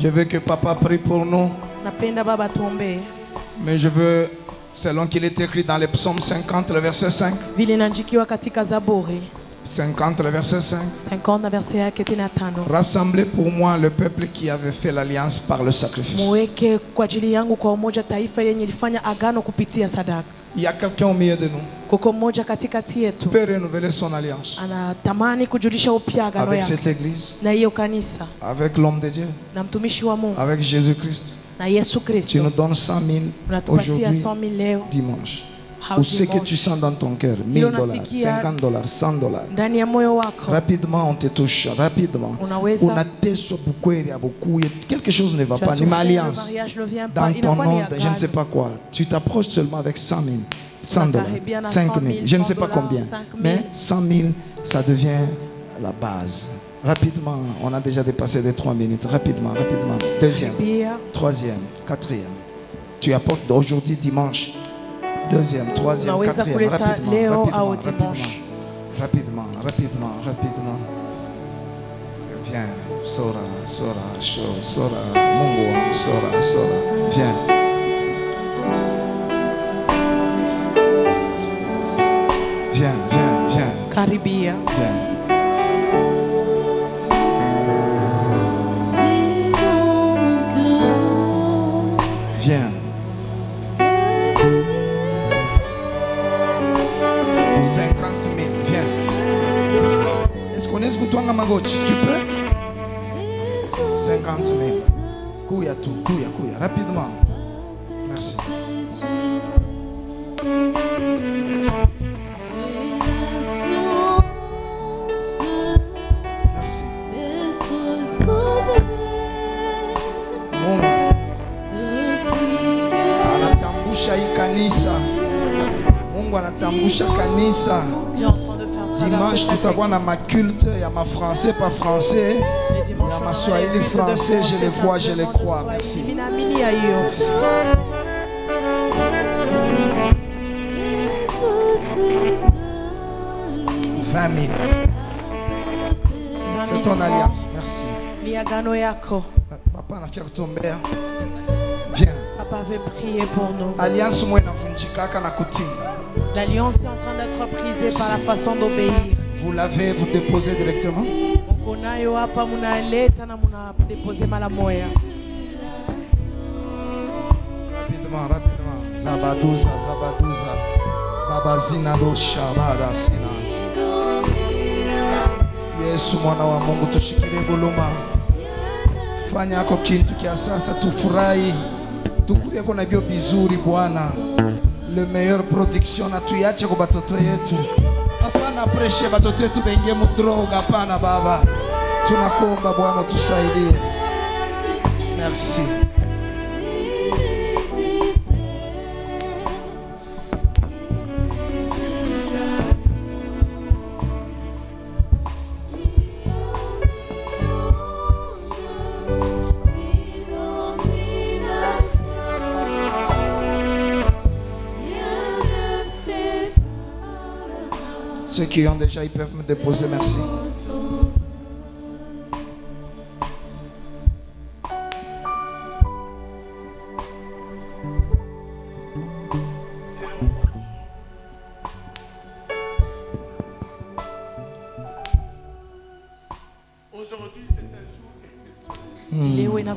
Je veux que papa prie pour nous. Mais je veux, selon qu'il est écrit dans les psaumes 50, le verset 5. 50, le verset 5. Rassemblez pour moi le peuple qui avait fait l'alliance par le sacrifice. Il y a quelqu'un au milieu de nous. Tu peux renouveler son alliance avec cette église, avec l'homme de Dieu, avec Jésus-Christ. Tu nous donnes 100 000 aujourd'hui, dimanche. Ou ce que tu sens dans ton cœur, $1000, $50, $100. Rapidement, on te touche. Rapidement. Quelque chose ne va pas. Une alliance dans ton nom, je ne sais pas quoi. Tu t'approches seulement avec 100 000, $100, 5 000, je ne sais pas combien. Mais 100 000, ça devient la base. Rapidement, on a déjà dépassé les 3 minutes. Rapidement, rapidement. Deuxième, troisième, quatrième. Tu apportes aujourd'hui dimanche. Deuxième, troisième, quatrième, rapidement, rapidement. Viens, Sora, Mungu, Sora, viens. Viens. Karibia. Viens. Viens. 50 000, viens. Est-ce qu'on est ce que tu as magochi? Tu peux? 50 000. Kouya tout, kouya, rapidement. Merci. Merci. Anatambusha ikanisa. Mungu anatambusha kanisa. Dimanche tutakuwa na ma culte ya ma français pas français. Ya ma swahili français, je les vois, je les crois. Merci. Merci. C'est ton alliance. Merci. Papa n'a fait tomber. Viens. Papa veut prier pour nous. Alliance moi na vunjikaka na kuti. L'alliance est en train d'être brisée par la façon d'obéir. Vous l'avez, vous déposez directement. Rapidement. Zabadouza. Babazina do shabada sina. Yesu mwana wa Mungu tushikire buluma. Fanya yako kintu kia sasa tufurahi. Tukurie kuna bio bizuri Bwana. Le meilleur production na tuyache kwa batoto yetu. Hapana preshe batoto yetu bengie mudroga, hapana baba. Tunakuomba Bwana tusaidie. Merci. Ceux qui ont déjà, ils peuvent me déposer, merci. Aujourd'hui, c'est un jour exceptionnel.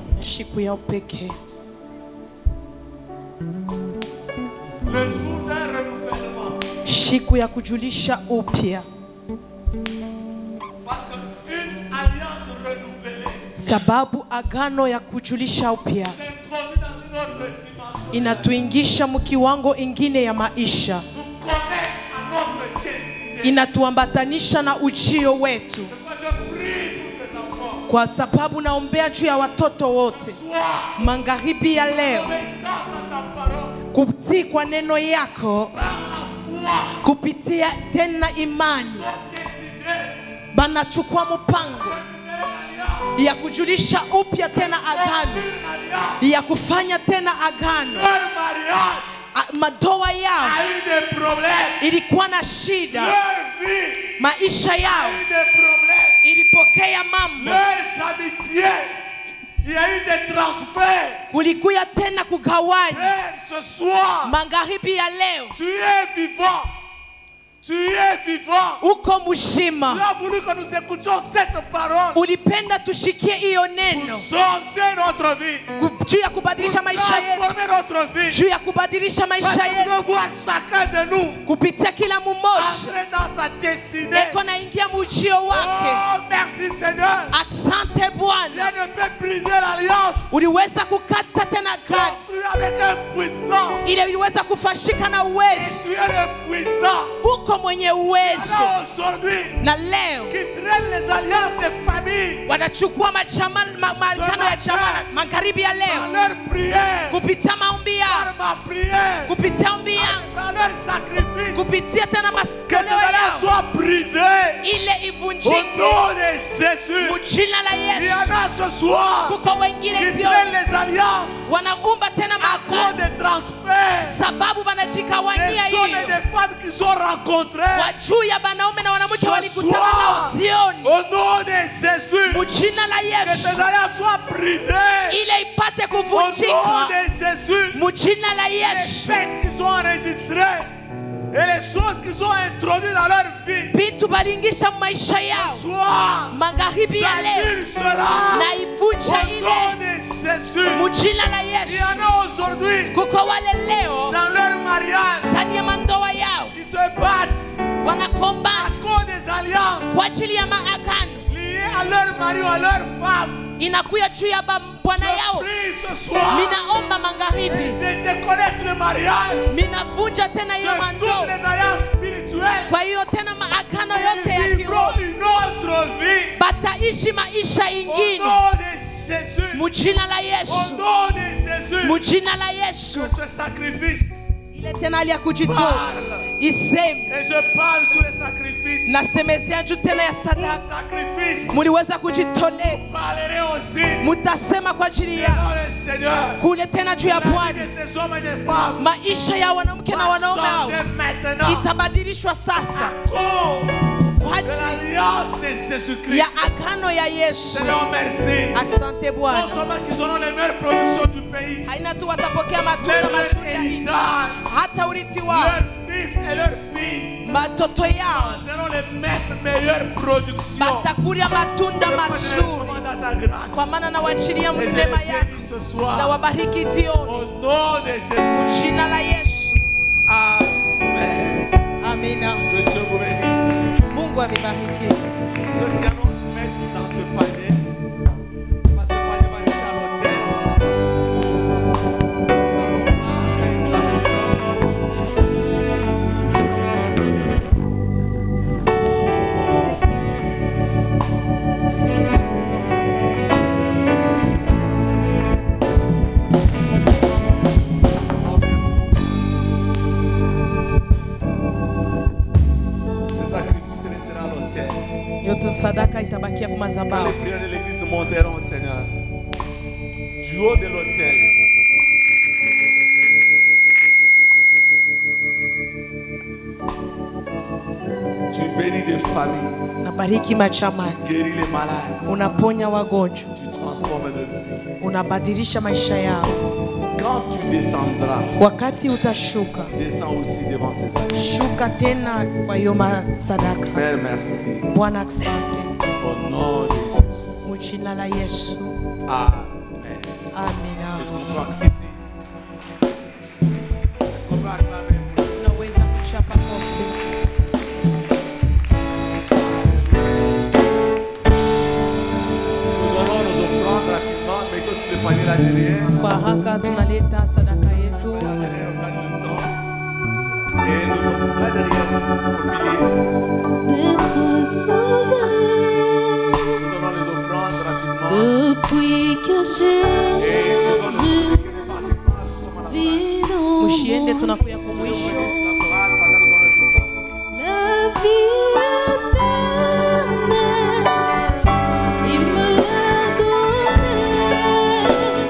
Le jour d'un renouvellement. Siku ya kujulisha upya. Parce qu'une alliance renouvelée. Sababu agano ya kujulisha upya S'introduit dans une autre dimension. inatuingisha mkiwango ingine ya maisha. Nous connecte à notre destinée. Inatuambatanisha na ujio wetu. Je prie pour tes enfants. Kwa sababu naombea juu ya watoto wote. Magharibi ya leo, kutii kwa neno yako, kupitia tena imani, banachukua mpango ya kujulisha upya tena agano, ya kufanya tena agano. Madoa yao ilikuwa na shida, maisha yao ilipokea mambo, Il y a eu des transferts. Kulikuya tena kugawanya. Ce soir, magharibi ya leo, tu es vivant. Tu es vivant. Uko mzima. Tu as voulu que nous écoutions cette parole. Ulipenda tushikie hiyo neno. Pour changer notre vie. Juu ya kubadilisha maisha yetu. Transformer notre vie. Juu ya kubadilisha maisha yetu. Parce que voir chacun de nous. Kupitia kila mmoja. Entrer dans sa destinée. Eko naingia mujio wake. Oh, merci Seigneur. Asante Bwana. Rien ne peut briser l'alliance. Uliweza kukata tena agano. Avec un puissant. Ile iliweza kufashika na uwezo. Tu es le puissant. Uko mwenye uwezo. Na leo qui traîne les alliances des familles. Wanachukua maagano ya jamaa magharibi ya leo. Kupitia maombi yao. Kupitia ombi yao. Kupitia tena matoleo yao. Ile ivunjike. Mjina la Yesu. Kuko wengine wanaumba tena maagano. Sababu wanajikawania hiyo. Wajuu ya wanaume na wanawake walikutana nao jioni. Mjina la Yesu. Ile ipate kuvunjika. Mjina la Yesu. Et les choses qu'ils ont introduites dans leur vie. Vitu balingisha maisha yao. Magharibi ya leo. Na ivunja ile. Mjina la Yesu. Kuko wale leo. Dans leur mariage. Ndani ya mandoa yao. Ils se battent. Wanakombana. À cause des alliances. Kwa ajili ya maagano. Liées à leur mari ou à leur femme. Inakuya juu ya bwana yao. Minaomba magharibi. Minavunja tena hiyo mandoa. Kwa hiyo tena maagano yote ya kiroho. Bataishi maisha ingine. Mjina la Yesu. Mjina la Yesu. Ile tena ali ya kujitoa. Iseme. Nasemezea juu tena ya sadaka. Muliweza kujitolea. Mutasema kwa ajili yao. Kule tena juu ya Bwana. Maisha ya wanawake na wanaume hao itabadilishwa sasa. Kwa ajili ya agano ya Yesu. Asante Bwana. Haina tu watapokea matunda mazuri ya nchi. Hata urithi wao. Matoto yao batakuria matunda mazuri. Kwa maana na wachilia neema yako. Na wabariki jioni. Jina la Yesu. Amen. Amina. Mungu amebariki. Ceux qui allons mettre dans ce panier, parce que ce panier va rester à l'hôtel. Sadaka itabakia kwa madhabahu. Les prières de l'église monteront, Seigneur, du haut de l'autel. Tu bénis des familles. Nabariki machama. Tu guéris les malades. Unaponya wagonjwa. Tu transformes de vie. Unabadilisha maisha yao. Quand tu descendras, wakati utashuka, descends aussi devant ces sacrifices. Shuka tena kwa hiyo sadaka. Père, merci. Bwana asante. Au nom de Jésus. Mjina la Yesu. Amen. Amina. Est-ce qu'on peut acclamer ici? Est-ce qu'on peut acclamer? Tunaweza kuchapa kofi. Nous donnons nos offrandes rapidement, mettons sur le panier là derrière. Kwa haraka tunaleta sadaka yetu. Et nous donnons là derrière au pilier. D'être sauvé. Nous donnons les offrandes rapidement. Depuis que Jésus vit dans Mushiende tunakuya kumwisho. la vie éternelle, il me l'a donnée,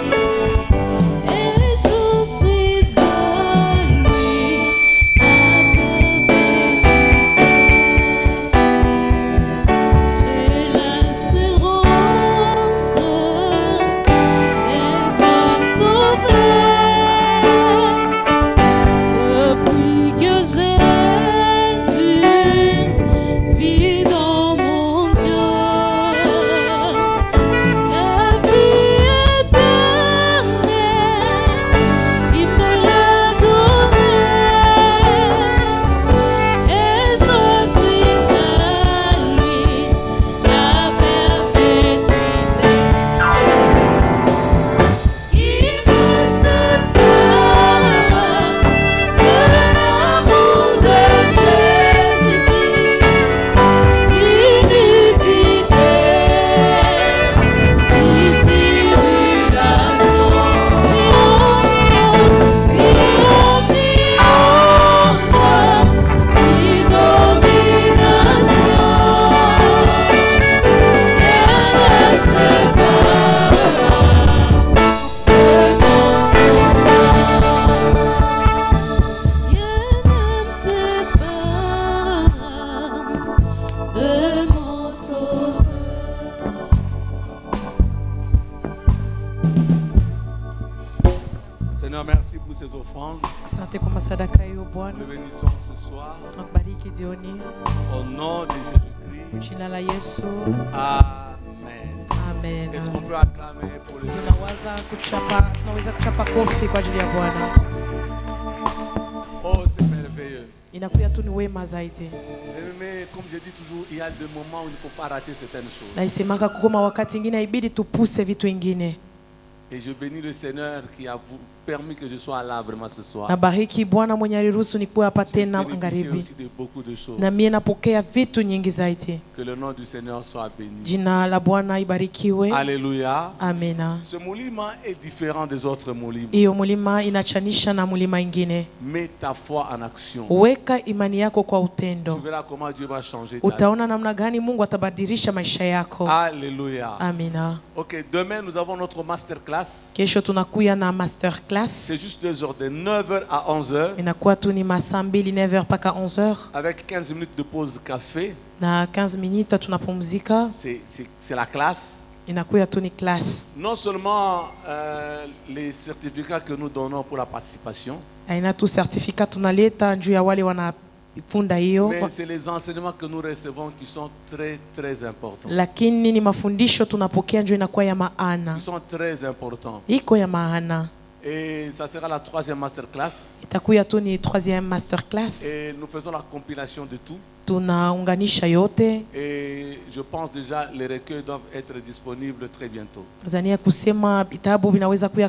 et je suis à lui à perpétuité. C'est l'assurance pour ces offrandes. Asante kwa masadaka hiyo Bwana. Le bénissons ce soir. Tunakubariki jioni. Au nom de Jésus-Christ. Jina la Yesu. Amen. Amen. Est-ce qu'on peut acclamer pour le Seigneur? Tunaweza kuchapa kofi kwa ajili ya Bwana. Oh, c'est merveilleux. Inakuwa tu ni wema zaidi. Mais comme je dis toujours, il y a des moments où il ne faut pas rater certaines choses. Na isemanga kukoma wakati ingine ibidi tupuse vitu ingine. Et je bénis le Seigneur qui a permis que je sois là vraiment ce soir. Nabariki Bwana mwenye aliruhusu nikuwe hapa tena magharibi. Na mimi napokea vitu nyingi zaidi. Que le nom du Seigneur soit béni. Jina la Bwana ibarikiwe. Alléluia. Amena. Ce moulima est différent des autres moulima. Hiyo mulima inachanisha na mulima ingine. Mets ta foi en action. Weka imani yako kwa utendo. Tu verras comment Dieu va changer ta vie. Utaona namna gani Mungu atabadilisha maisha yako. Alléluia. Amina. OK, demain nous avons notre masterclass. Kesho tunakuya na masterclass. C'est juste 2 heures, de 9h à 11h. Inakuwa tu ni masaa 2 9h mpaka 11h. Avec 15 minutes de pause café. Na 15 minutes tunapumzika. C'est la classe. Inakuwa tu ni classe. Non seulement les certificats que nous donnons pour la participation. Aina tu certificat tunaleta juu ya wale wanafunda hiyo. Mais c'est les enseignements que nous recevons qui sont très très importants. Lakini ni mafundisho tunapokea juu inakuwa ya maana. Qui sont très importants. Iko ya maana. Et ça sera la 3e masterclass. Itakuwa tu ni 3e masterclass. Et nous faisons la compilation de tout. Tunaunganisha yote. Et je pense déjà les recueils doivent être disponibles très bientôt. Zania kusema vitabu vinaweza kuya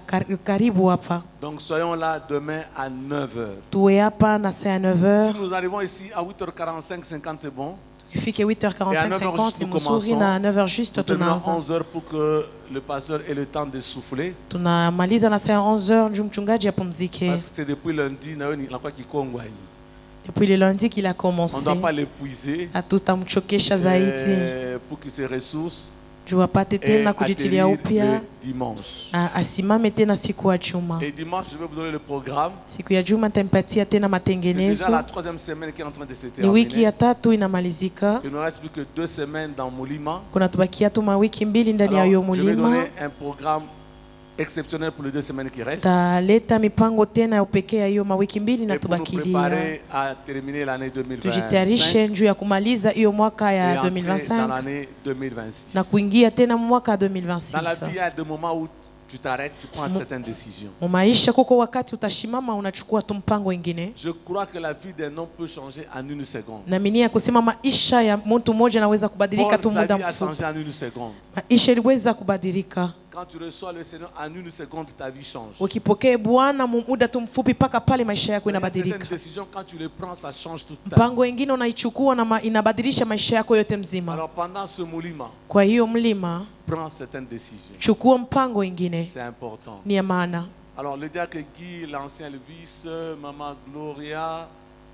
karibu hapa. Donc soyons là demain à 9h. Tuwe hapa na saa 9h. Si nous arrivons ici à 8h45, 50 c'est bon. Ifike 8h45, 50 ni mzuri na 9h juste tunaanza. 11h pour que le pasteur ait le temps de souffler. Tunamaliza na saa 11h juu mchungaji apumzike. Parce que c'est depuis lundi na wewe kwa Kikongo hii. Depuis le lundi qu'il a commencé. On ne doit pas l'épuiser. Hatutamchokesha zaidi. Pour qu'il se ressource. Juu apate tena kujitilia upya. Dimanche. Asimame tena siku ya juma. Et dimanche je vais vous donner le programme. Siku ya juma nitampatia tena matengenezo. C'est déjà la 3e semaine qui est en train de se terminer. Ni wiki ya 3 inamalizika. Il ne reste plus que 2 semaines dans Moulima. Kuna tubakia tu mawiki 2 ndani ya hiyo mulima. Je vais donner un programme exceptionnel pour les 2 semaines qui restent. Taleta mipango tena ya upekee ya hiyo mawiki 2 na tubakilia. Préparer à terminer l'année 2025. Tujitayarishe juu ya kumaliza hiyo mwaka ya 2025. Dans l'année 2026. Na kuingia tena mwaka 2026. Dans la vie il y a des moments où tu t'arrêtes, tu prends certaines décisions. Maisha kuko wakati utashimama unachukua tu mpango mwingine. Je crois que la vie d'un homme peut changer en 1 seconde. Na mimi kusema maisha ya mtu mmoja anaweza kubadilika tu muda mfupi. En 1 seconde. Maisha iliweza kubadilika. Quand tu reçois le Seigneur en 1 seconde ta vie change. Ukipokea Bwana muda tu mfupi paka pale maisha yako inabadilika. Certaines décisions quand tu les prends ça change toute ta vie. Mpango mwingine unaichukua na inabadilisha maisha yako yote mzima. Alors pendant ce moulima. Kwa hiyo mlima prends certaines décisions. Chukua mpango mwingine. C'est important. Ni ya maana. Alors le diacre Guy, l'ancien Elvis, maman Gloria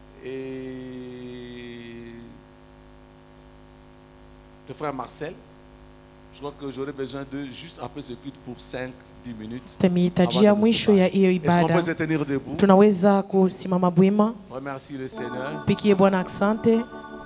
et le frère Marcel. Je crois que j'aurais besoin d'eux juste après ce culte pour 5-10 minutes. Tamitajia mwisho ya hiyo ibada. Est-ce qu'on peut se tenir debout? Tunaweza kusimama bwima. Remercie le Seigneur. Pikie Bwana asante.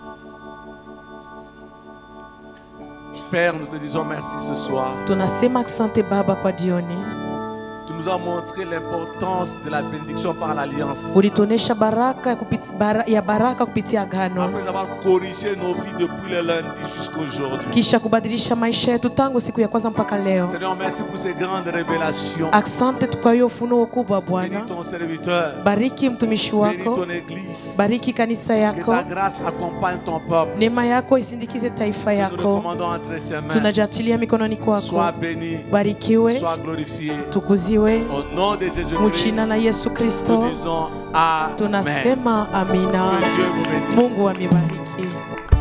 Père, nous te disons merci ce soir. Tunasema asante Baba kwa jioni. Tu nous as montré l'importance de la bénédiction par l'alliance. Ulituonesha baraka kupitia agano. Après avoir corrigé nos vies depuis le lundi jusqu'aujourd'hui. Kisha kubadilisha maisha yetu tangu siku ya kwanza mpaka leo. Seigneur, merci pour ces grandes révélations. Asante kwa hiyo ufunuo kubwa Bwana. Bénis ton serviteur. Bariki mtumishi wako. Bénis ton église. Bariki kanisa yako. Que ta grâce accompagne ton peuple. Neema yako isindikize taifa yako. Nous recommandons entre tes mains. Tunajatilia mikononi kwako. Sois béni. Barikiwe. Sois glorifié. Tukuziwe. Au nom de Jésus-Christ. Mchina na Yesu Kristo. Nous disons amen. Tunasema amina. Que Dieu vous bénisse. Mungu amibariki.